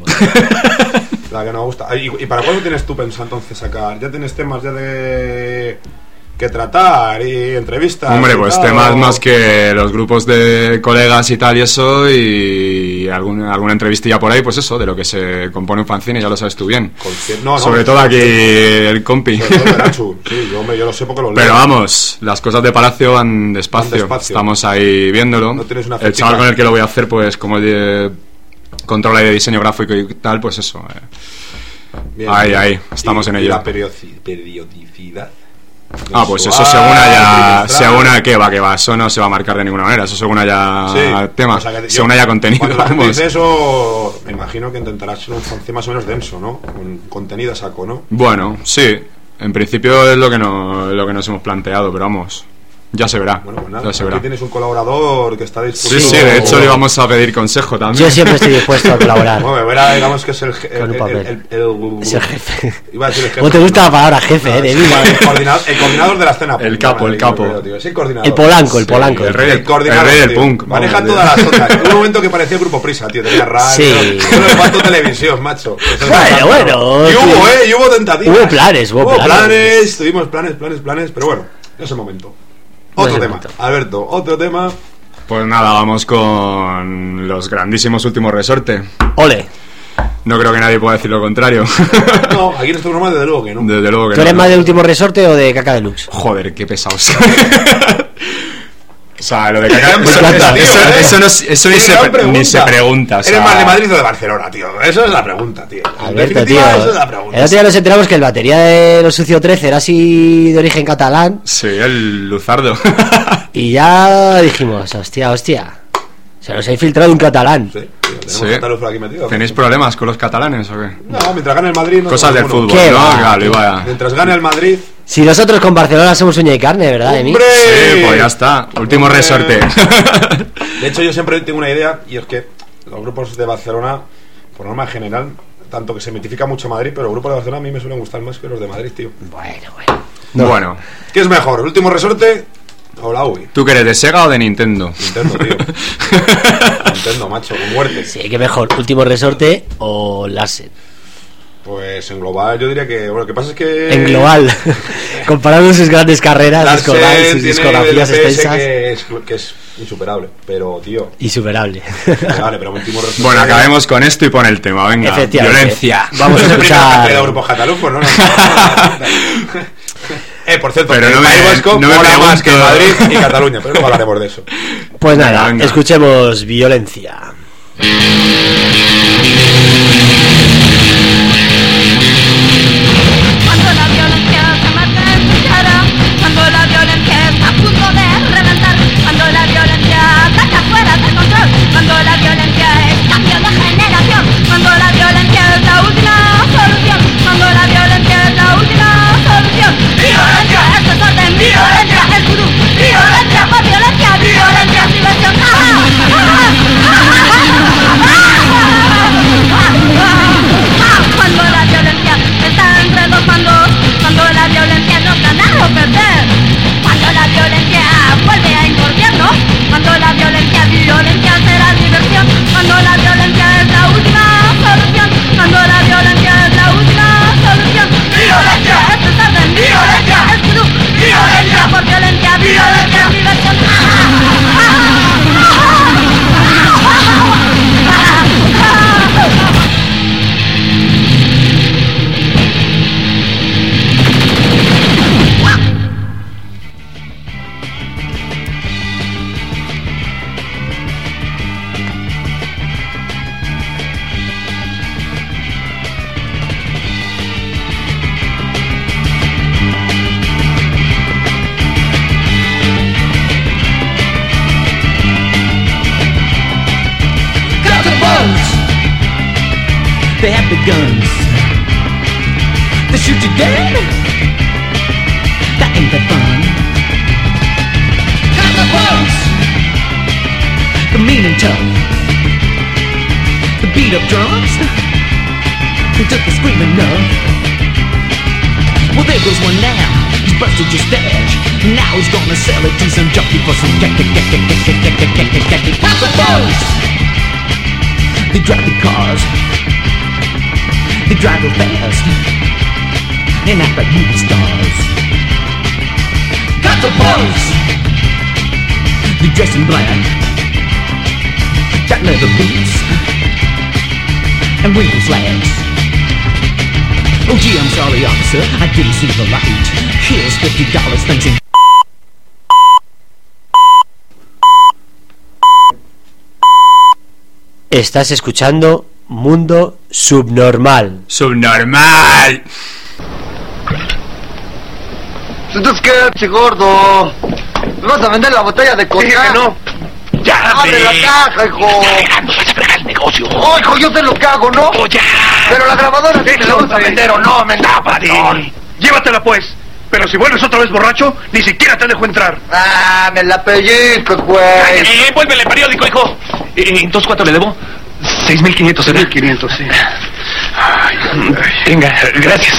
La que nos gusta. ¿Y para cuándo tienes tú pensado entonces sacar? ¿Ya tienes temas ya de que tratar y entrevistas? Hombre, y pues tal, temas o- más que los grupos de colegas y tal y eso, y alguna entrevistilla por ahí, pues eso, de lo que se compone un fanzine, ya lo sabes tú bien. No, Sobre todo aquí el compi. Sobre todo Verachu. Sí, yo lo sé porque lo leo. Pero vamos, las cosas de Palacio van despacio. Van despacio. Estamos ahí viéndolo. No tienes una El fechica. chaval con el que lo voy a hacer, pues como controla de diseño gráfico y tal, pues eso. Bien, ahí, bien. ahí, estamos en y ello. la periodicidad. Ah, pues eso mensual, según haya... trimestral. Según haya... ¿Qué va? Eso no se va a marcar de ninguna manera. Eso según haya Sí, tema. o sea que yo- Según haya contenido, Cuando la gente vamos. dice eso, me imagino que intentarás ser un fanzine más o menos denso, ¿no? Con contenido a saco, ¿no? Bueno, sí. En principio es lo que nos hemos planteado, pero vamos. Ya se verá. Bueno, pues nada, Ya se verá. aquí tienes un colaborador que está dispuesto... Sí, de hecho le vamos a pedir consejo también. Yo siempre estoy dispuesto a colaborar. Bueno, verá, digamos que es el Con un papel. Es el jefe. Iba a decir el jefe. ¿Cómo te gusta la palabra jefe, No, de es vida? el coordinador de la escena. El punk, capo, ¿vale? el capo. Yo creo, tío, es el coordinador. El Polanco, el Sí, Polanco. el rey El coordinador, el rey del tío. punk. Maneja vamos, todas las ondas. Hubo un momento que parecía Grupo Prisa, tío. Tenía radio. Sí. Solo le faltó televisión, macho. Eso es bastante, Bueno, ¿no? Y tío. y hubo tentativas. Hubo planes. Tuvimos planes. Pero bueno, no es el momento. No es Otro el tema. momento. Alberto, otro tema. Pues nada, vamos con los grandísimos Últimos Resorte. Ole. No creo que nadie pueda decir lo contrario. No, aquí en este programa desde luego que no. Desde luego que ¿Tú eres no. más de Último Resorte o de Caca Deluxe? Joder, qué pesados. O sea, lo de caca... Me encanta, tío, ¿eh? Eso ni Qué gran pregunta. ni se pregunta. O sea, ¿Eres más de Madrid o de Barcelona, tío? Eso es la pregunta, tío. En Alberto, definitiva, tío. esa es la pregunta. El otro día nos enteramos que el batería de Los Sucio 13 era así de origen catalán. Sí, el luzardo. Y ya dijimos, hostia. Se nos ha infiltrado un catalán. Sí, tío, tenemos Sí. catálogos por aquí metidos. ¿Tenéis problemas con los catalanes o qué? No, mientras gane el Madrid... No Cosas del tenemos fútbol, ¿Qué ¿no? va? Claro, iba... Mientras gane el Madrid... Si nosotros con Barcelona somos uña y carne, ¿verdad, Emi? ¡Hombre! Sí, pues ya está. Último Hombre. resorte. De hecho, yo siempre tengo una idea, y es que los grupos de Barcelona, por norma general, tanto que se mitifica mucho Madrid, pero los grupos de Barcelona a mí me suelen gustar más que los de Madrid, tío. Bueno. Bueno, ¿Qué es mejor, el último resorte o la UI? ¿tú que eres de Sega o de Nintendo? Nintendo, tío. Nintendo, macho, con muerte. Sí, que mejor, Último Resorte o Larsen. Pues en global yo diría que... Bueno, lo que pasa es que... En global, comparando sus grandes carreras, Larsen discografías, sus tiene discografías el PS extensas, que es insuperable, pero, tío... insuperable. Vale, pero último resorte... Bueno, acabemos con esto y pon el tema, venga. Efectivamente. Violencia. Vamos a El escuchar. grupo Catalufo, ¿no? Por cierto, Pero el no me- País Vasco no me mola más que pregunto. Madrid y Cataluña, pero luego hablaremos de eso. Pues nada, Venga. escuchemos Violencia. Cuando la violencia se mata en tu cara, cuando la violencia está a punto de reventar, cuando la violencia ataca fuera de control, cuando la violencia es cambio de generación, cuando la violencia es la última solución, cuando la violencia es la última solución. Violencia es desorden, violencia es vudú, violencia por violencia, violencia es diversión. Cuando la violencia está entre dos bandos, cuando la violencia no gana o perder, cuando la violencia vuelve a gobierno, cuando la violencia será diversión, cuando la violencia es la última solución, cuando la violencia es la última solución. Violencia es desorden, violencia es vudú, violencia por violencia, violencia es diversión. got the guns. They shoot you dead. That ain't that fun. Got the punks. The mean and tough. The beat up drums. They took the screaming enough. Well, there goes one now. He's busted your stash. Now he's gonna sell it to some junkie for some Got the punks. They drive the cars. They drive real fast and act like movie stars. Got the punks. They dress in black. Got leather boots and rainbow flags. Oh gee, I'm sorry, officer, I didn't see the light. Here's $50, thanks and Estás escuchando Mundo Subnormal. ¡Subnormal! Entonces, ¿qué, che gordo? ¿Me vas a vender la botella de coca? Dije que no. ¡Ya, ¡Abre la caja, hijo! Vas a fregar el negocio. ¡Oh, hijo, yo sé lo que hago, ¿no? ¡Oh, ya! Pero la grabadora... ¿Te la vas a vender o no, patrón? Llévatela, pues. Pero si vuelves otra vez borracho, ni siquiera te dejo entrar. ¡Ah, me la pellizco, pues! Vuélvele el periódico, hijo. Entonces, ¿cuánto le debo? 6.500, ¿será? 6.500, sí. Ay, venga, gracias.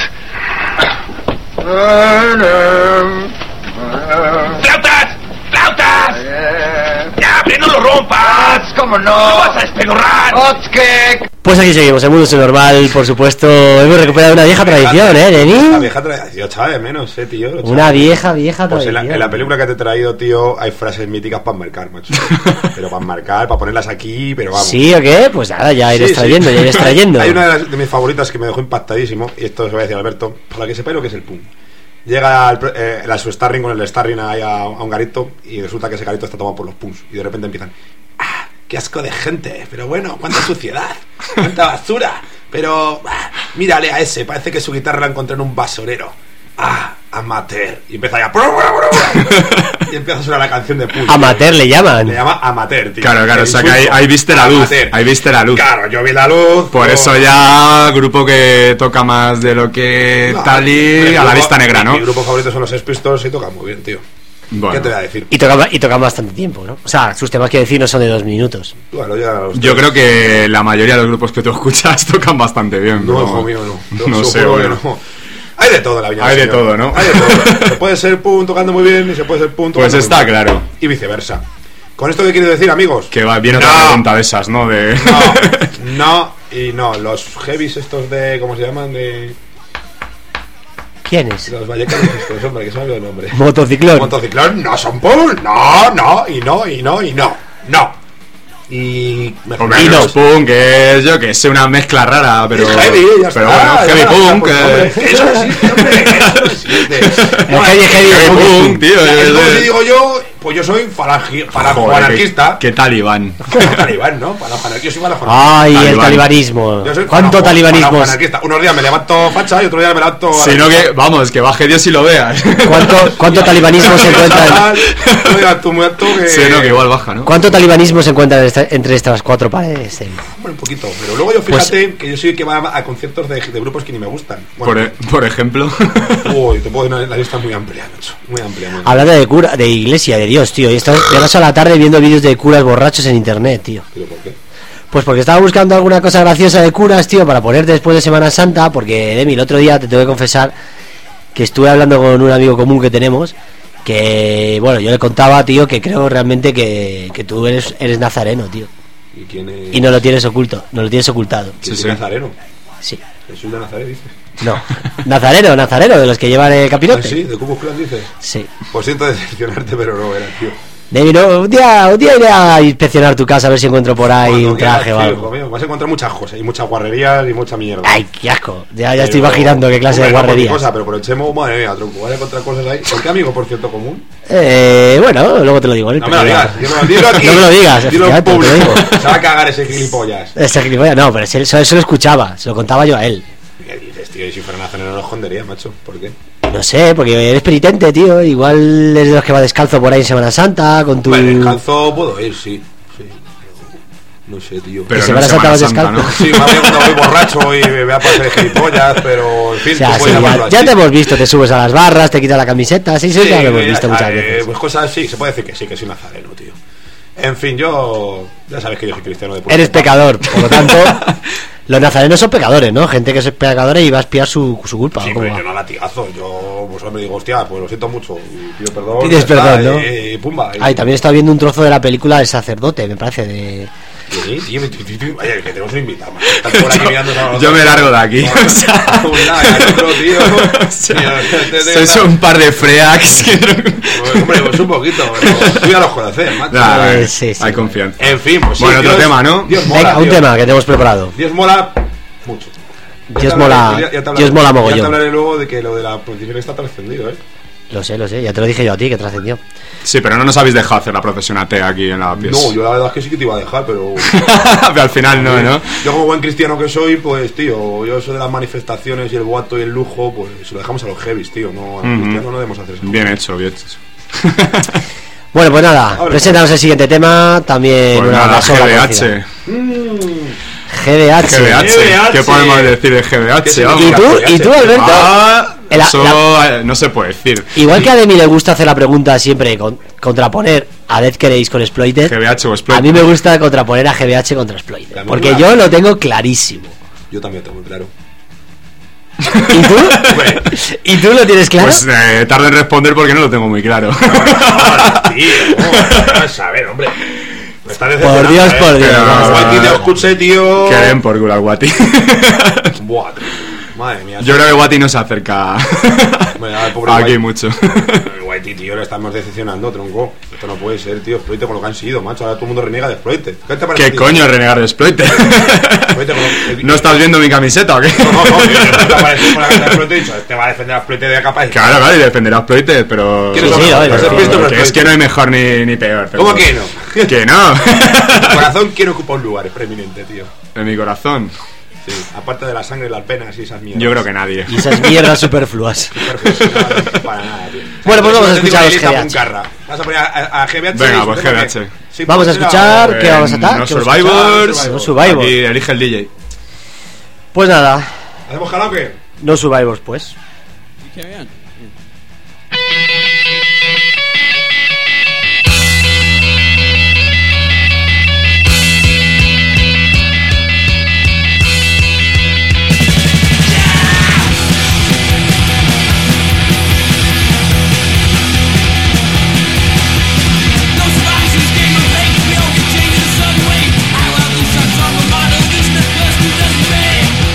¡Flautas! ¡Flautas! ¡Ya, hombre, no lo rompas! ¿Cómo no? ¡No vas a despedorrar! ¡Otske! Pues aquí seguimos, en Mundo Subnormal, por supuesto. Hemos recuperado una vieja tradición, La Denis? vieja tradición, yo echaba de menos, tío. lo echaba Una de menos. vieja Pues tradición. en la película que te he traído, tío, hay frases míticas para enmarcar, macho. Pero para enmarcar, para ponerlas aquí, pero vamos. ¿Sí o qué? Pues nada, ya iré Sí, extrayendo, sí. ya iré extrayendo. Hay una de mis favoritas que me dejó impactadísimo, y esto se va a decir a Alberto, para que sepáis lo que es el pum. Llega su Starring con el Starring ahí a un garito, y resulta que ese garito está tomado por los pums, y de repente empiezan: ¡ah, qué asco de gente! Pero bueno, cuánta suciedad, cuánta basura. Pero, mírale a ese, parece que su guitarra la encontré en un basurero. ¡Ah, amateur! Y empieza ya... y empieza a sonar la canción de Pum. Amateur le llaman. Le llama amateur, tío. Claro, o sea que insulto. ahí viste la luz. Amateur. Ahí viste la luz. Claro, yo vi la luz. Por yo- eso ya grupo que toca más de lo que No, tal mi y a la grupo- lista negra, ¿no? Mi grupo favorito son los Sex Pistols y tocan muy bien, tío. Bueno, ¿Qué te voy a decir? Y tocan bastante tiempo, ¿no? O sea, sus temas que decir no son de 2 minutos. Bueno, ya los yo tres. creo que la mayoría de los grupos que tú escuchas tocan bastante bien. No, pero- hijo mío, no. No sé, seguro que bueno. no. Hay de todo en la viña. Hay del de señor. todo, ¿no? Hay de todo. Se puede ser Pum tocando muy bien y se puede ser Pum tocando Pues muy está mal. claro. Y viceversa. ¿Con esto qué quiero decir, amigos? Que va, viene otra No. pregunta de esas, ¿no? De... No, y no. Los heavies estos de... ¿Cómo se llaman? De... ¿Quiénes? Los vallecanos estos, hombre, que se me ha olvidado el nombre. Motociclón. Motociclón no son Pum. No. Y... Hombre, no es punk, que es yo que sé, una mezcla rara, pero... heavy, ya pero está, bueno, heavy ya está, punk. pues, hombre, eso existe, hombre, eso existe. Heavy punk, tío. Es como yo- si digo yo, pues yo soy falango-anarquista. Joder, qué talibán. Talibán, ¿no? Falango-anarquista, yo soy falango. Ay, el Talibán. talibanismo. Yo soy ¿Cuánto talibanismo? falango-anarquista. Unos días me levanto facha y otro día me levanto... Sino que, vamos, que baje Dios y lo veas. ¿Cuánto talibanismo se encuentra? No digas tú muerto que... Sí, no, que igual baja, ¿no? ¿Cuánto talibanismo se encuentra entre estas 4 paredes? Hombre, un poquito. Pero luego yo fíjate que yo soy el que va a conciertos de grupos que ni me gustan. Bueno, Por ejemplo. uy, te puedo decir, la lista es muy amplia, macho. Muy amplia, muy amplia. Hablando de cura, de iglesia, de Dios, tío. Y esto me paso a la tarde viendo vídeos de curas borrachos en internet, tío. ¿Pero por qué? Pues porque estaba buscando alguna cosa graciosa de curas, tío, para poner después de Semana Santa. Porque, Demi, el otro día te tengo que confesar que estuve hablando con un amigo común que tenemos. Que, bueno, yo le contaba, tío, que creo realmente que tú eres nazareno, tío. ¿Y quién es? Y no lo tienes oculto, no lo tienes ocultado. ¿Quién es Sí. Nazareno? Sí. Jesús de Nazaret, dices. No. Nazareno, de los que llevan el Ah, capirote. sí, de Cubos Clan, dices. Sí. Pues siento decepcionarte, pero no era, tío. David, no, un día iré a inspeccionar tu casa a ver si encuentro por ahí Cuando un traje quieras, o tío, algo. hijo mío, vas a encontrar muchas cosas y muchas guarrerías y mucha mierda. Ay, qué asco. Ya Pero- estoy imaginando qué clase hombre, de no por mi guarrerías. cosa, pero por el Chemo, madre mía, tronco, vas a encontrar cosas ahí. ¿Con qué amigo, por cierto, común? Bueno, luego te lo digo. No me lo digas, dilo aquí. No me lo digas, Dilo en efectivamente, público. te lo digo. Se va a cagar ese gilipollas. Ese gilipollas, no, pero eso lo escuchaba, se lo contaba yo a él. ¿Qué dices, tío? Y si fuera nazareno no lo escondería, macho. ¿Por qué? No sé, porque eres penitente, tío. Igual es de los que va descalzo por ahí en Semana Santa, con tu... Vale, descalzo puedo ir, sí. No sé, tío. Pero se no van a saltar Semana los Santa, ¿no? descalzos. Sí, más bien cuando voy borracho y me voy a pasar de gilipollas, pero en fin, O sea, tú sí, puedes llamarlo ya así. te hemos visto, te subes a las barras, te quitas la camiseta, sí, ya lo hemos ya visto está, muchas veces. Pues cosas así, se puede decir que soy nazareno, tío. En fin, yo... Ya sabes que yo soy cristiano de puta Eres cepa. pecador, por lo tanto, los nazarenos son pecadores, ¿no? Gente que es pecadora y va a espiar su culpa. Sí, ¿o cómo pero va? yo no latigazo. Yo, pues me digo, hostia, pues lo siento mucho. Y pido perdón. Pides ya está, perdón, ¿no? Y pumba. Ay, también he estado viendo un trozo de la película El Sacerdote, me parece, de... Sí, tío, vaya, que tenemos un invitado, man. Están por aquí mirando a Yo me largo de aquí. No, O sea, otro tío. o sea, sois un par de freaks que no... Pues, hombre, pues un poquito, pero tú ya los conoces, macho. Nah, sí, hay confianza. En fin, pues sí. Bueno, otro Dios- tema, ¿no? Dios mola, Venga, un tío. tema que tenemos preparado. Dios mola mucho. Dios mola, Dios mola Ya te mogollón. hablaré luego de que lo de la procesión está trascendido, Lo sé, ya te lo dije yo a ti, que trascendió. Sí, pero no nos habéis dejado hacer la procesión atea aquí en la pies. No, yo la verdad es que sí que te iba a dejar, pero... Pero al final no, ¿no? Yo como buen cristiano que soy, pues, tío, yo eso de las manifestaciones y el boato y el lujo, pues, se lo dejamos a los heavies, tío, no, a los cristianos no debemos hacer eso. Bien hecho, bien hecho. Bueno, pues nada, Abre, preséntanos el siguiente tema, también Pues una nada, banda sonora conocida. GBH. GBH. ¿Qué podemos decir de GBH? Vamos. ¿Y tú, Alberto? La- Eso no se puede decir. Igual que a Demi le gusta hacer la pregunta siempre contraponer a Death Queréis con Exploited, GBH o a Exploited. mí me gusta contraponer a GBH contra Exploited, También porque mola. yo lo tengo clarísimo. Yo también tengo muy claro. ¿Y tú? ¿Y tú lo tienes claro? Pues tarde en responder porque no lo tengo muy claro. Tío, vamos a ver, hombre. Me está Por Dios, por Dios. Pero- vamos a ver. Guati, te escuché, tío. Que den por culo al Guati. Buah, tío. Madre mía. Yo creo que Guati no se acerca Bueno, al pobre aquí Guati. mucho. Guaiti, tío, lo estamos decepcionando, tronco. Esto no puede ser, tío. Exploite con lo que han sido, macho. Ahora todo el mundo reniega de Exploite. ¿Qué te parece? ¿Qué tío? coño es renegar de Exploited? Exploite con lo- ¿No estás viendo mi camiseta o qué? No, tío, te apareces con la cara de Exploite y dicho, te va a defender a Exploite de capa. Claro, claro, y defenderá Exploited, pero... ¿Quieres Sí, hablar? oye, ¿Has pero- visto Que Exploite? es que no hay mejor ni peor. pero- ¿Cómo que no? Que no. Tu corazón quiere ocupar un lugar preeminente, tío. En mi corazón, Sí, aparte de la sangre, las penas y esas mierdas. yo creo que nadie. Y esas mierdas superfluas. Perfecto, no, para nada, tío. Bueno, pues vamos a escuchar a los Lista GBH. Puncarra. Vas a poner a GBH. Venga, ¿sí? pues ¿Tema qué? GBH. Sí, Vamos a pues, escuchar, ¿qué vamos a No ¿Qué vamos a Survivors. escuchar? No Survivors. Aquí elige el DJ. Pues nada, ¿Hacemos karaoke? no Survivors, pues.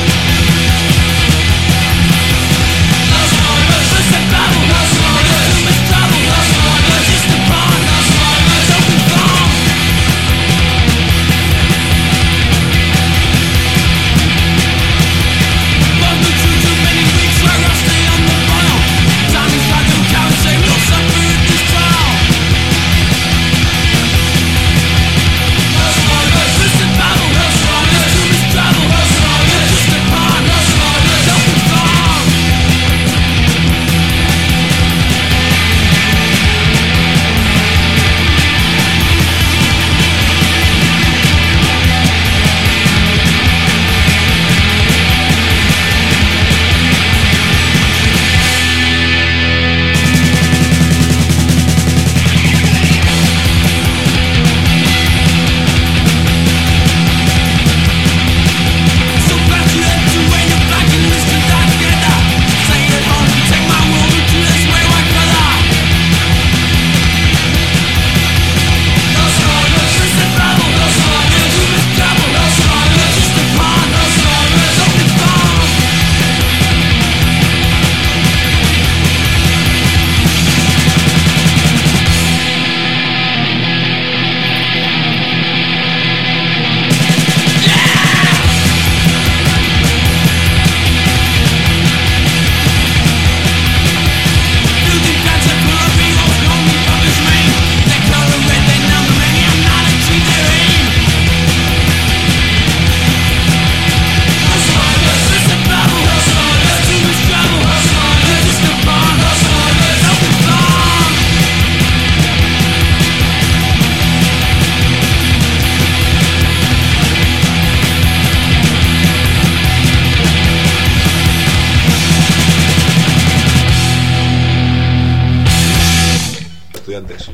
Los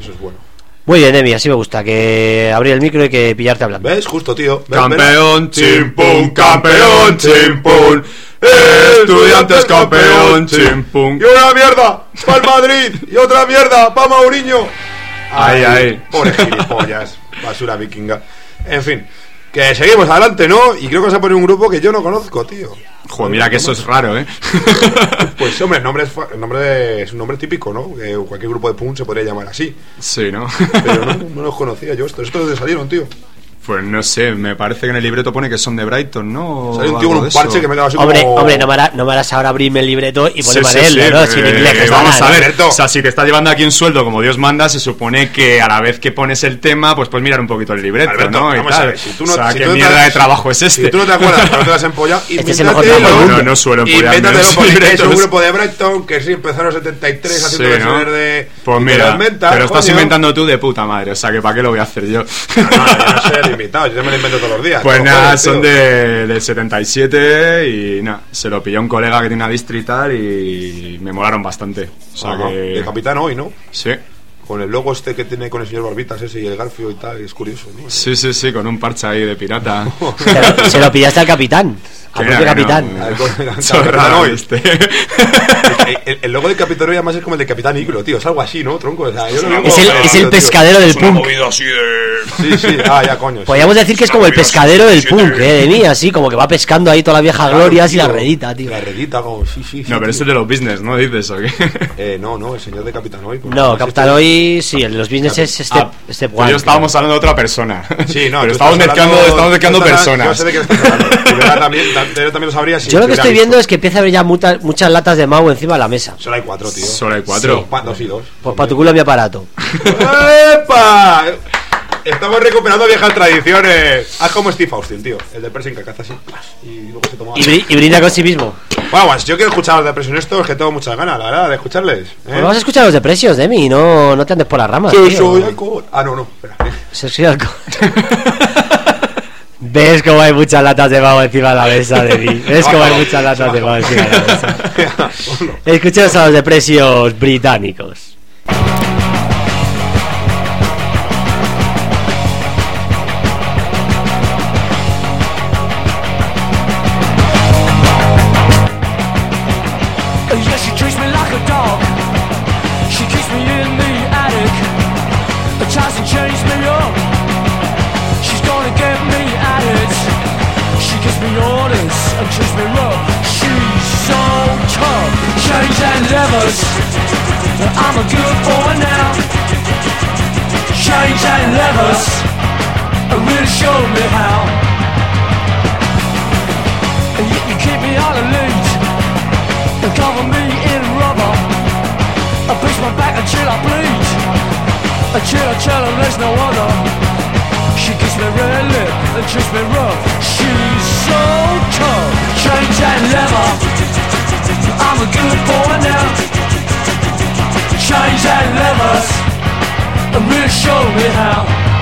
Eso es bueno. Muy bien, Emi, así me gusta, que abrir el micro y que pillarte hablando. ¿Ves? Justo, tío. ¿Ves? Campeón, chimpún, campeón, chimpún. Estudiantes, campeón, chimpún. Y una mierda para el Madrid. Y otra mierda para Mourinho. Ay. Pobre gilipollas. Basura vikinga. En fin. Que seguimos adelante, ¿no? Y creo que se ha ponido un grupo que yo no conozco, tío. Joder, mira que eso es raro, ¿eh? Pues hombre, el nombre es un nombre típico, ¿no? Que cualquier grupo de punk se podría llamar así. Sí, ¿no? Pero no los conocía yo estos. ¿Estos de dónde salieron, tío? Pues no sé, me parece que en el libreto pone que son de Brighton, ¿no? Salió un tío con un parche que me daba así Hombre, como... no me harás ahora abrirme el libreto y ponerme Sí, a leerlo, ¿no? Sin inglés, que está vamos mal, a ver, Alberto. o sea, si te estás llevando aquí un sueldo como Dios manda, se supone que a la vez que pones el tema, pues puedes mirar un poquito el libreto, Alberto, ¿no? Y vamos a tal. ver, si tú no- o sea, si ¿qué tú no te mierda has- de trabajo es este? Si tú no te acuerdas, no te has empollado, Este es el mejor trabajo del invéntatelo. mundo. No suelo empollarme Invéntatelo los porque es un libretos. grupo de Brighton que sí empezó en los 73 haciendo Sí, ¿no? versiones de... Pues y te mira, lo inventas, te lo estás coño. inventando tú de puta madre, o sea, que ¿para qué lo voy a hacer yo? No, yo no soy el invitado, yo me lo invento todos los días. Pues No, nada, joder, son tío. del 77 y nada, se lo pilló un colega que tiene una distri y tal y me molaron bastante. O sea Ajá, que... de Capitán hoy, ¿no? Sí. Con el logo este que tiene con el señor Barbitas ese y el Garfio y tal, es curioso, ¿no? Sí, con un parche ahí de pirata. Se lo pillaste al capitán. Al propio capitán. Son Capitán raro hoy. este. El logo del Capitán hoy además es como el de Capitán Iglo, tío. Es algo así, ¿no? Tronco. O sea, yo lo veo Es como el parecido, tío. pescadero del punk. así de... Sí. Ah, ya, coño. sí. Podríamos decir que es como el pescadero del punk, de mí, así, como que va pescando ahí toda la vieja Claro, glorias y tío. la redita, tío. La redita, como, sí. No, pero este es de los business, ¿no? Dices, ¿o qué? No, el señor de Capitán hoy. pues, No, además Capitán este- hoy, sí, el de los business es este Pues yo estábamos hablando de otra persona. Sí, no, pero tú estamos estás hablando- mezclando tú estás- personas. Yo sé de qué estás hablando. Y Vera también lo sabría si Yo lo que hubiera estoy viendo visto. es que empieza a haber ya muchas latas de Mau encima de la mesa. Solo hay 4, tío. Solo hay 4. Sí, 2 y 2. Pues para tu culo mi aparato. ¡Epa! Estamos recuperando viejas tradiciones. Haz como Steve Austin, tío. El de Pershing que caza así. Y luego se toma. Y brinda con sí mismo. Bueno, pues yo quiero escuchar a los de Presión estos, que tengo muchas ganas, la verdad, de escucharles. Pues vamos a escuchar a los de Precios, Demi, no te andes por las ramas. Yo tío. soy alcohol. Ah, no, espera. Soy alcohol. ¿Ves cómo hay muchas latas de Mau encima de la mesa, Demi? ¿Ves cómo hay muchas latas de Mau encima de la mesa? Escuchemos a los de Precios británicos. Yeah, she treats me like a dog. She keeps me in the attic. Tries to change me up. She's gonna get me at it. She gives me orders and treats me rough. She's so tough. Change and levers. I'm a good boy now. Change and levers. Really show me how. You keep me on the lead. Cover me in rubber. I push my back until I bleed. Until I tell her there's no other. She gives me red lip and treats me rough. She's so tough. Change and leather. I'm a good boy now. Change and levers. And really show me how.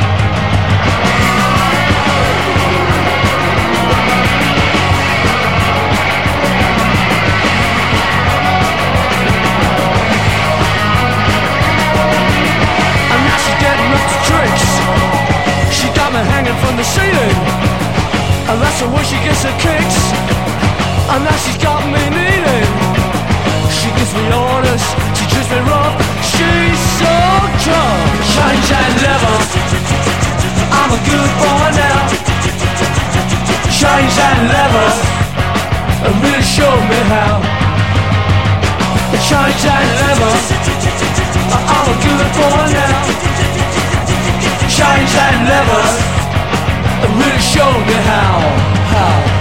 She got me hanging from the ceiling, and that's the way she gets her kicks. And now she's got me kneeling. She gives me orders, she treats me rough. She's so tough. Change and leather. I'm a good boy now. Change and leather. And really show me how. Change and leather. I'm a good boy now. Change and levers and really show me how.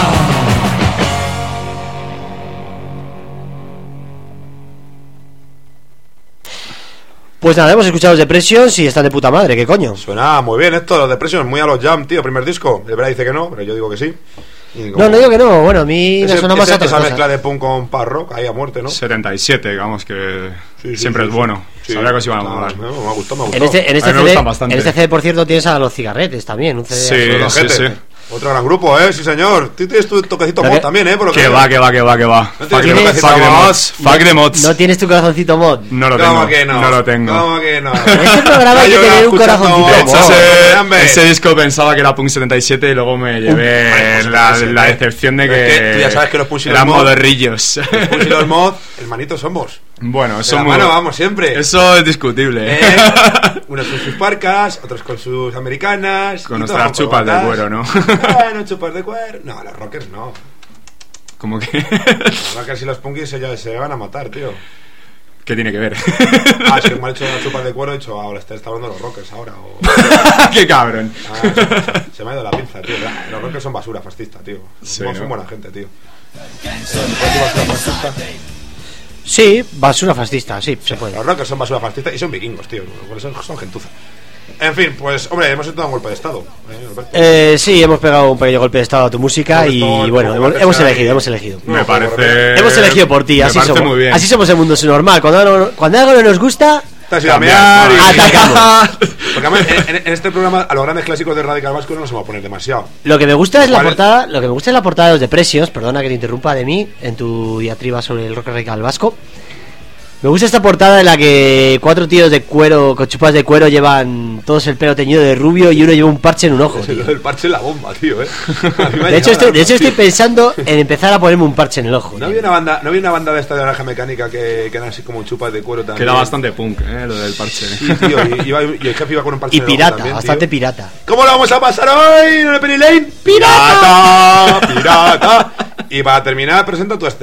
Pues nada, hemos escuchado los de Precios y están de puta madre, ¿qué coño? Suena muy bien esto, los de Presión, muy a los Jam, tío, primer disco. El Vera dice que no, pero yo digo que sí. Y como- No digo que no, bueno, a mí me Ese- suena más a otras esa cosas. mezcla de punk con punk rock, ahí a muerte, ¿no? 77, digamos que Sí, siempre sí, es sí. bueno. Sí. Sabía que os iban a No, molar. no, me ha gustado. En este A mí me CD, gustan bastante. en este CD, por cierto, tienes a los cigarretes también, un CD Sí, azul. Los sí, Ojete. sí. Otro gran grupo, sí señor. Tú tienes tu toquecito ¿Lo mod que- también, por lo que Que va. ¿No Fuck tienes the toquecito mod? mods. Fuck the mods. ¿No tienes tu corazoncito mod? No lo ¿Cómo tengo. que no? No lo tengo. ¿Cómo que no? En este programa hay que Yo tener un escuchando corazoncito mod. mod. Hombre. Ese disco pensaba que era Punk 77 y luego me llevé Punk la 77. decepción de Es que tú ya sabes que los Punk y los eran mod- modorrillos. Los Push y los mod, hermanitos somos. Bueno, De eso la mano vamos siempre. Eso es discutible. Unos con sus parcas, otros con sus americanas. Con y nuestras todos chupas de botas. cuero, ¿no? Bueno, chupas de cuero. No, los rockers no. Como que... Los rockers y los punkis se van a matar, tío. ¿Qué tiene que ver? Ah, es que me han hecho las chupas de cuero, he dicho, ahora está hablando de los rockers ahora. O... ¡Qué cabrón! se me ha ido la pinza, tío. Los rockers son basura fascista, tío. Sí, Son ¿no? buena gente, tío. Basura fascista. Sí, basura fascista, sí, se puede. Los rockers son basura fascista y son vikingos, tío. Por eso son gentuza. En fin, pues, hombre, hemos hecho un golpe de estado. Alberto. Sí, hemos pegado un pequeño golpe de estado a tu música y Roberto, bueno, como hemos sea, elegido. No, Me pero parece... Hemos elegido por ti, me así parece somos. muy bien. Así somos el mundo normal. Cuando algo no nos gusta, Te has ido a Cambiar, mear y- atacamos. Porque además, en este programa a los grandes clásicos de Radical Vasco no nos vamos a poner demasiado. Lo que me gusta es la ¿Cuál es? portada, lo que me gusta es la portada de los Deprecios, perdona que te interrumpa de mí en tu diatriba sobre el rock radical vasco. Me gusta esta portada en la que 4 tíos de cuero, con chupas de cuero, llevan todos el pelo teñido de rubio y uno lleva un parche en un ojo, tío. El parche en la bomba, tío, A mí me ha De hecho, llegado la estoy tío. pensando en empezar a ponerme un parche en el ojo. ¿No tío. había una banda de esta de naranja mecánica que eran así como chupas de cuero también? Queda bastante punk, lo del parche. Sí, tío, y el jefe iba con un parche Y en el ojo pirata, también, bastante tío. pirata. ¿Cómo lo vamos a pasar hoy en el Penny Lane? ¡Pirata! ¡Pirata! Y para terminar, presenta tú a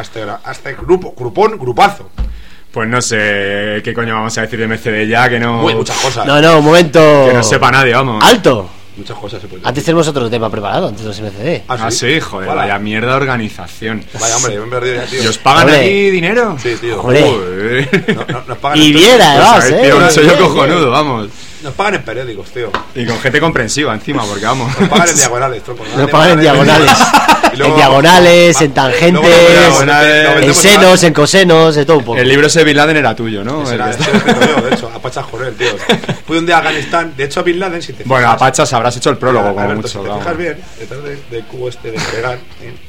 este grupazo. Pues no sé qué coño vamos a decir de MCD ya, que no... Uy, muchas cosas. No, un momento. Que no sepa nadie, vamos. ¡Alto! Muchas cosas se pueden Antes tenemos otro tema preparado, antes de los MCD. Ah, sí, joder, Hola. vaya mierda de organización. Vaya, hombre, yo me he perdido ya, tío. ¿Y os pagan Hombre. aquí dinero? Sí, tío. Joder. Joder. Nos pagan Y en- bien, Pues además, sabéis, tío, un sello Bien, cojonudo, bien. vamos. Nos pagan en periódicos, tío. Y con gente comprensiva encima, porque vamos. Nos pagan en diagonales, tronco. Nos pagan en diagonales. Y luego- En diagonales, en Luego tangentes, diagonales, en vendemos a- senos, en cosenos, de todo un poco. El libro ese de Bin Laden era tuyo, ¿no? Ese El era- que ese está- lo escrito yo, de hecho, a Pachas Jorel, tío. Fui un día a Afganistán, de hecho a Bin Laden, si te Bueno, fijas- a Pachas habrás hecho el prólogo, como Alberto, mucho. si te vamos. fijas bien, detrás del cubo este de fregar,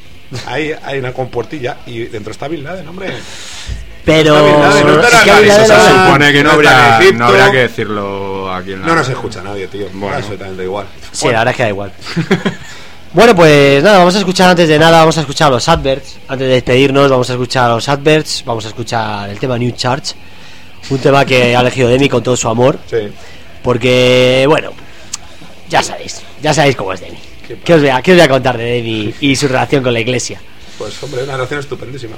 ahí hay una compuertilla y dentro está Bin Laden, hombre. Pero Está Bin Laden, no está es que a Bin Bin Laden Se Laden, no- supone que no no está en habría, Egipto. no habría que decirlo aquí en la... No nos escucha nadie, tío. Bueno. Eso también da igual. Sí, la verdad es que da igual. Bueno, pues nada, vamos a escuchar antes de nada, vamos a escuchar los adverts. Antes de despedirnos, vamos a escuchar los adverts, vamos a escuchar el tema New Charge, un tema que ha elegido Demi con todo su amor, Sí. porque, bueno, ya sabéis cómo es Demi. ¿Qué os voy a contar de Demi y su relación con la iglesia? Pues hombre, una relación estupendísima.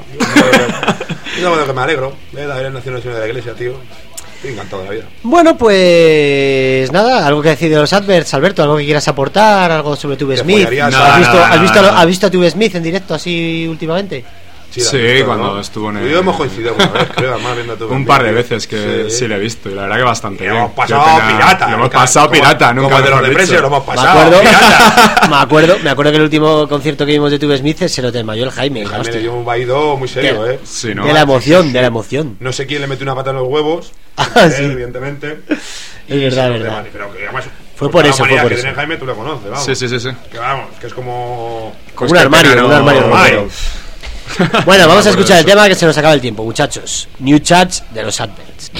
Yo lo que me alegro de haber nacido en la iglesia, tío. Estoy encantado de la vida. Bueno, pues nada, algo que decir de los adverts, Alberto, algo que quieras aportar, algo sobre Tube Te Smith. follarías Nada, nada. ¿Has visto a Tube Smith en directo así últimamente? Sí, la he visto, cuando ¿no? estuvo en Tú el- y yo hemos coincidido una vez, creo, además viendo tu Un par de veces que sí le he visto y la verdad que bastante Y bien. lo hemos pasado Qué pena. pirata. Lo hemos nunca- pasado como- pirata, nunca Como de los mejor Deprecios dicho. lo hemos Me pasado. acuerdo, pirata. me acuerdo que el último concierto que vimos de Tube Smith se lo desmayó el Jaime. Jaime hostia. le dio un vaído muy serio, ¿Qué? ¿eh? Sí, ¿no? De la emoción. No sé quién le metió una pata en los huevos. Ah, él, sí. evidentemente. Es verdad, se es lo verdad. demás, pero que además, Fue por por la eso, manía fue por que eso. tiene Jaime, tú lo conoces, vamos. Sí. Que vamos, que es como. Pues Un qué armario, pena un armario. Armario. Bueno, vamos a Me acuerdo escuchar de el eso. tema que se nos acaba el tiempo, muchachos. New Charge de los adverts.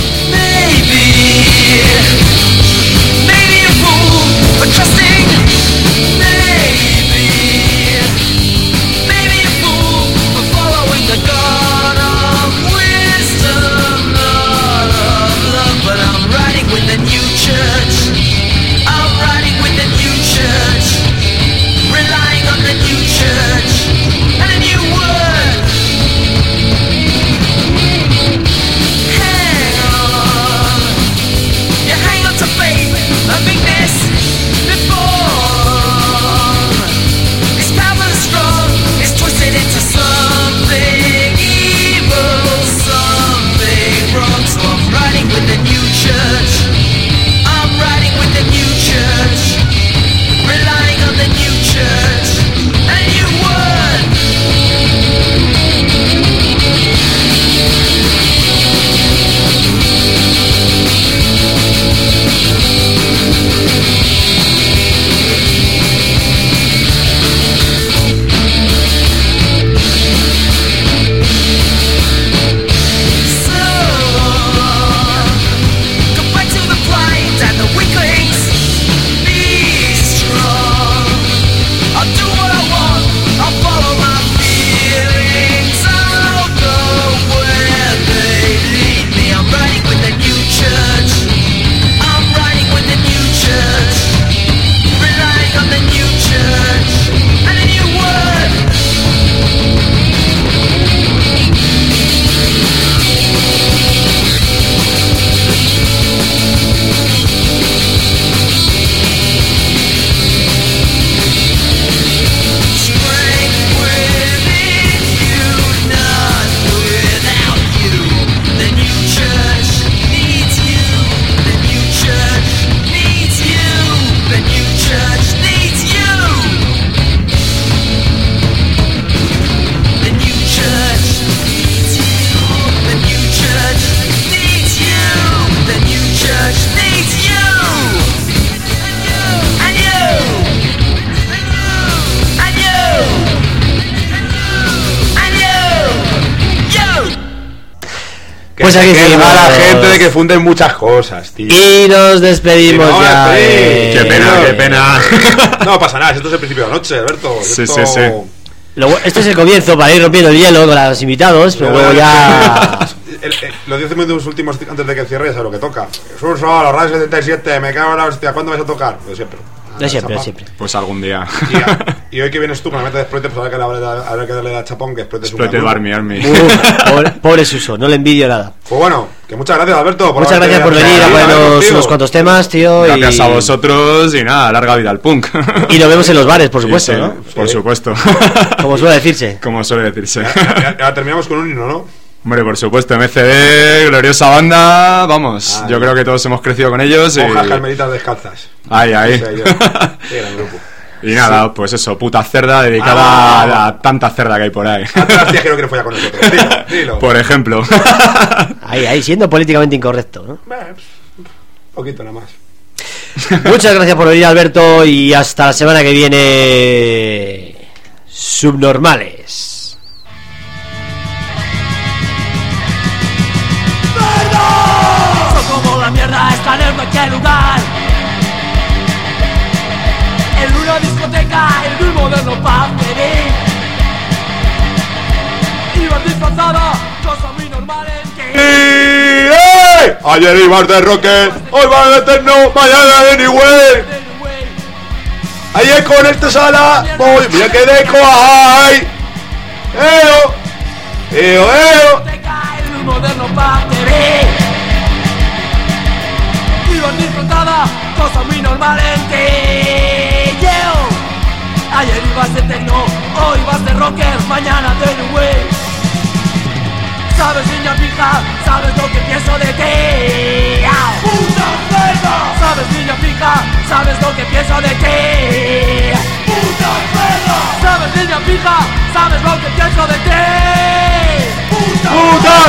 Maybe a fool for trusting. Maybe a fool for following the God of wisdom, not of love. But I'm riding with the new church. I'm riding with the new church, relying on the new church and a new word. Hang on. Pues aquí que seguimos. a la gente de que funden muchas cosas, tío. Y nos despedimos Que no, ya. sí. Qué pena. No pasa nada, esto es el principio de la noche, Alberto. Sí, Esto- sí. Este es el comienzo para ir rompiendo el hielo con los invitados, pero luego ya. Los 10 minutos últimos antes de que cierre, eso es lo que toca. Jesús, los Radio 77, me cago en la hostia, ¿cuándo vais a tocar? De siempre. De siempre, Chapa. de siempre. Pues algún día. Y hoy que vienes tú, con la meta de explote, pues habrá que darle a Chapón que explote su Explote el canguro. Army. Pobre Suso, no le envidio nada. Pues bueno, que muchas gracias, Alberto. Muchas haberte gracias por venir a acercado ponernos contigo. unos cuantos temas, tío. Gracias y... a vosotros y nada, larga vida al punk. Y nos vemos en los bares, por supuesto, Sí, ¿no? Por supuesto. Como suele decirse. Como suele decirse. Ya terminamos con un himno, ¿no? Hombre, por supuesto, MCD, gloriosa banda. Vamos, Ay. yo creo que todos hemos crecido con ellos. Monjas carmelitas descalzas. Ahí. Sí, Qué gran grupo. Y nada, pues eso, puta cerda dedicada a tanta cerda que hay por ahí. Las tías que no quieren follar con nosotros. Dilo. Por ejemplo. Ahí, siendo políticamente incorrecto, ¿no? Un poquito nada más. Muchas gracias por venir, Alberto, y hasta la semana que viene. Subnormales. Son como la mierda, están en cualquier lugar. En una discoteca, en un moderno pub. Iban disfrazada, cosa muy normal en que... Ayer ibas de rocker, hoy vas de eterno, mañana de anyway. Ayer con esta sala, voy, mira que deco hay. Eo. En un moderno pub. Iban disfrazada, cosa muy normal en que... Ayer ibas de techno, hoy vas de rocker, mañana de anyway. Sabes, niña pija, sabes lo que pienso de ti. ¡Puta cerda! Sabes, niña pija, sabes lo que pienso de ti. ¡Puta cerda! Sabes, niña pija, sabes lo que pienso de ti. ¡Puta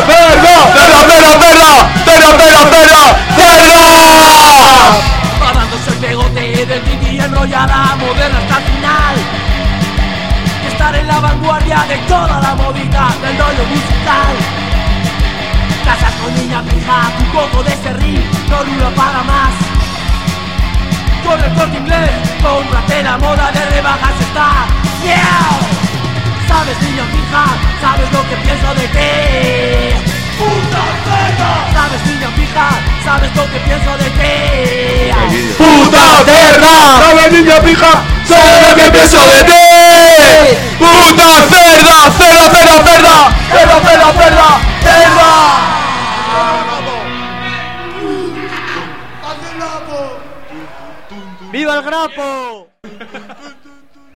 cerda! Va dándose el pegote del titi enrollada, moderna hasta el final. Estar en la vanguardia de toda la movida del rollo musical. Casas con niña pija, un poco de serrín, no dura para más. Con el Corte Inglés, cómprate la moda de rebajas está. ¡Yeah! Sabes, niña pija, sabes lo que pienso de ti. ¡Puta cerda! Sabes, niña pija, sabes lo que pienso de ti. ¡Puta cerda! ¿Sabes, niña pija? ¿Sabes lo que pienso de ti? ¡Puta cerda! ¡Cerda! ¡Viva el grapo!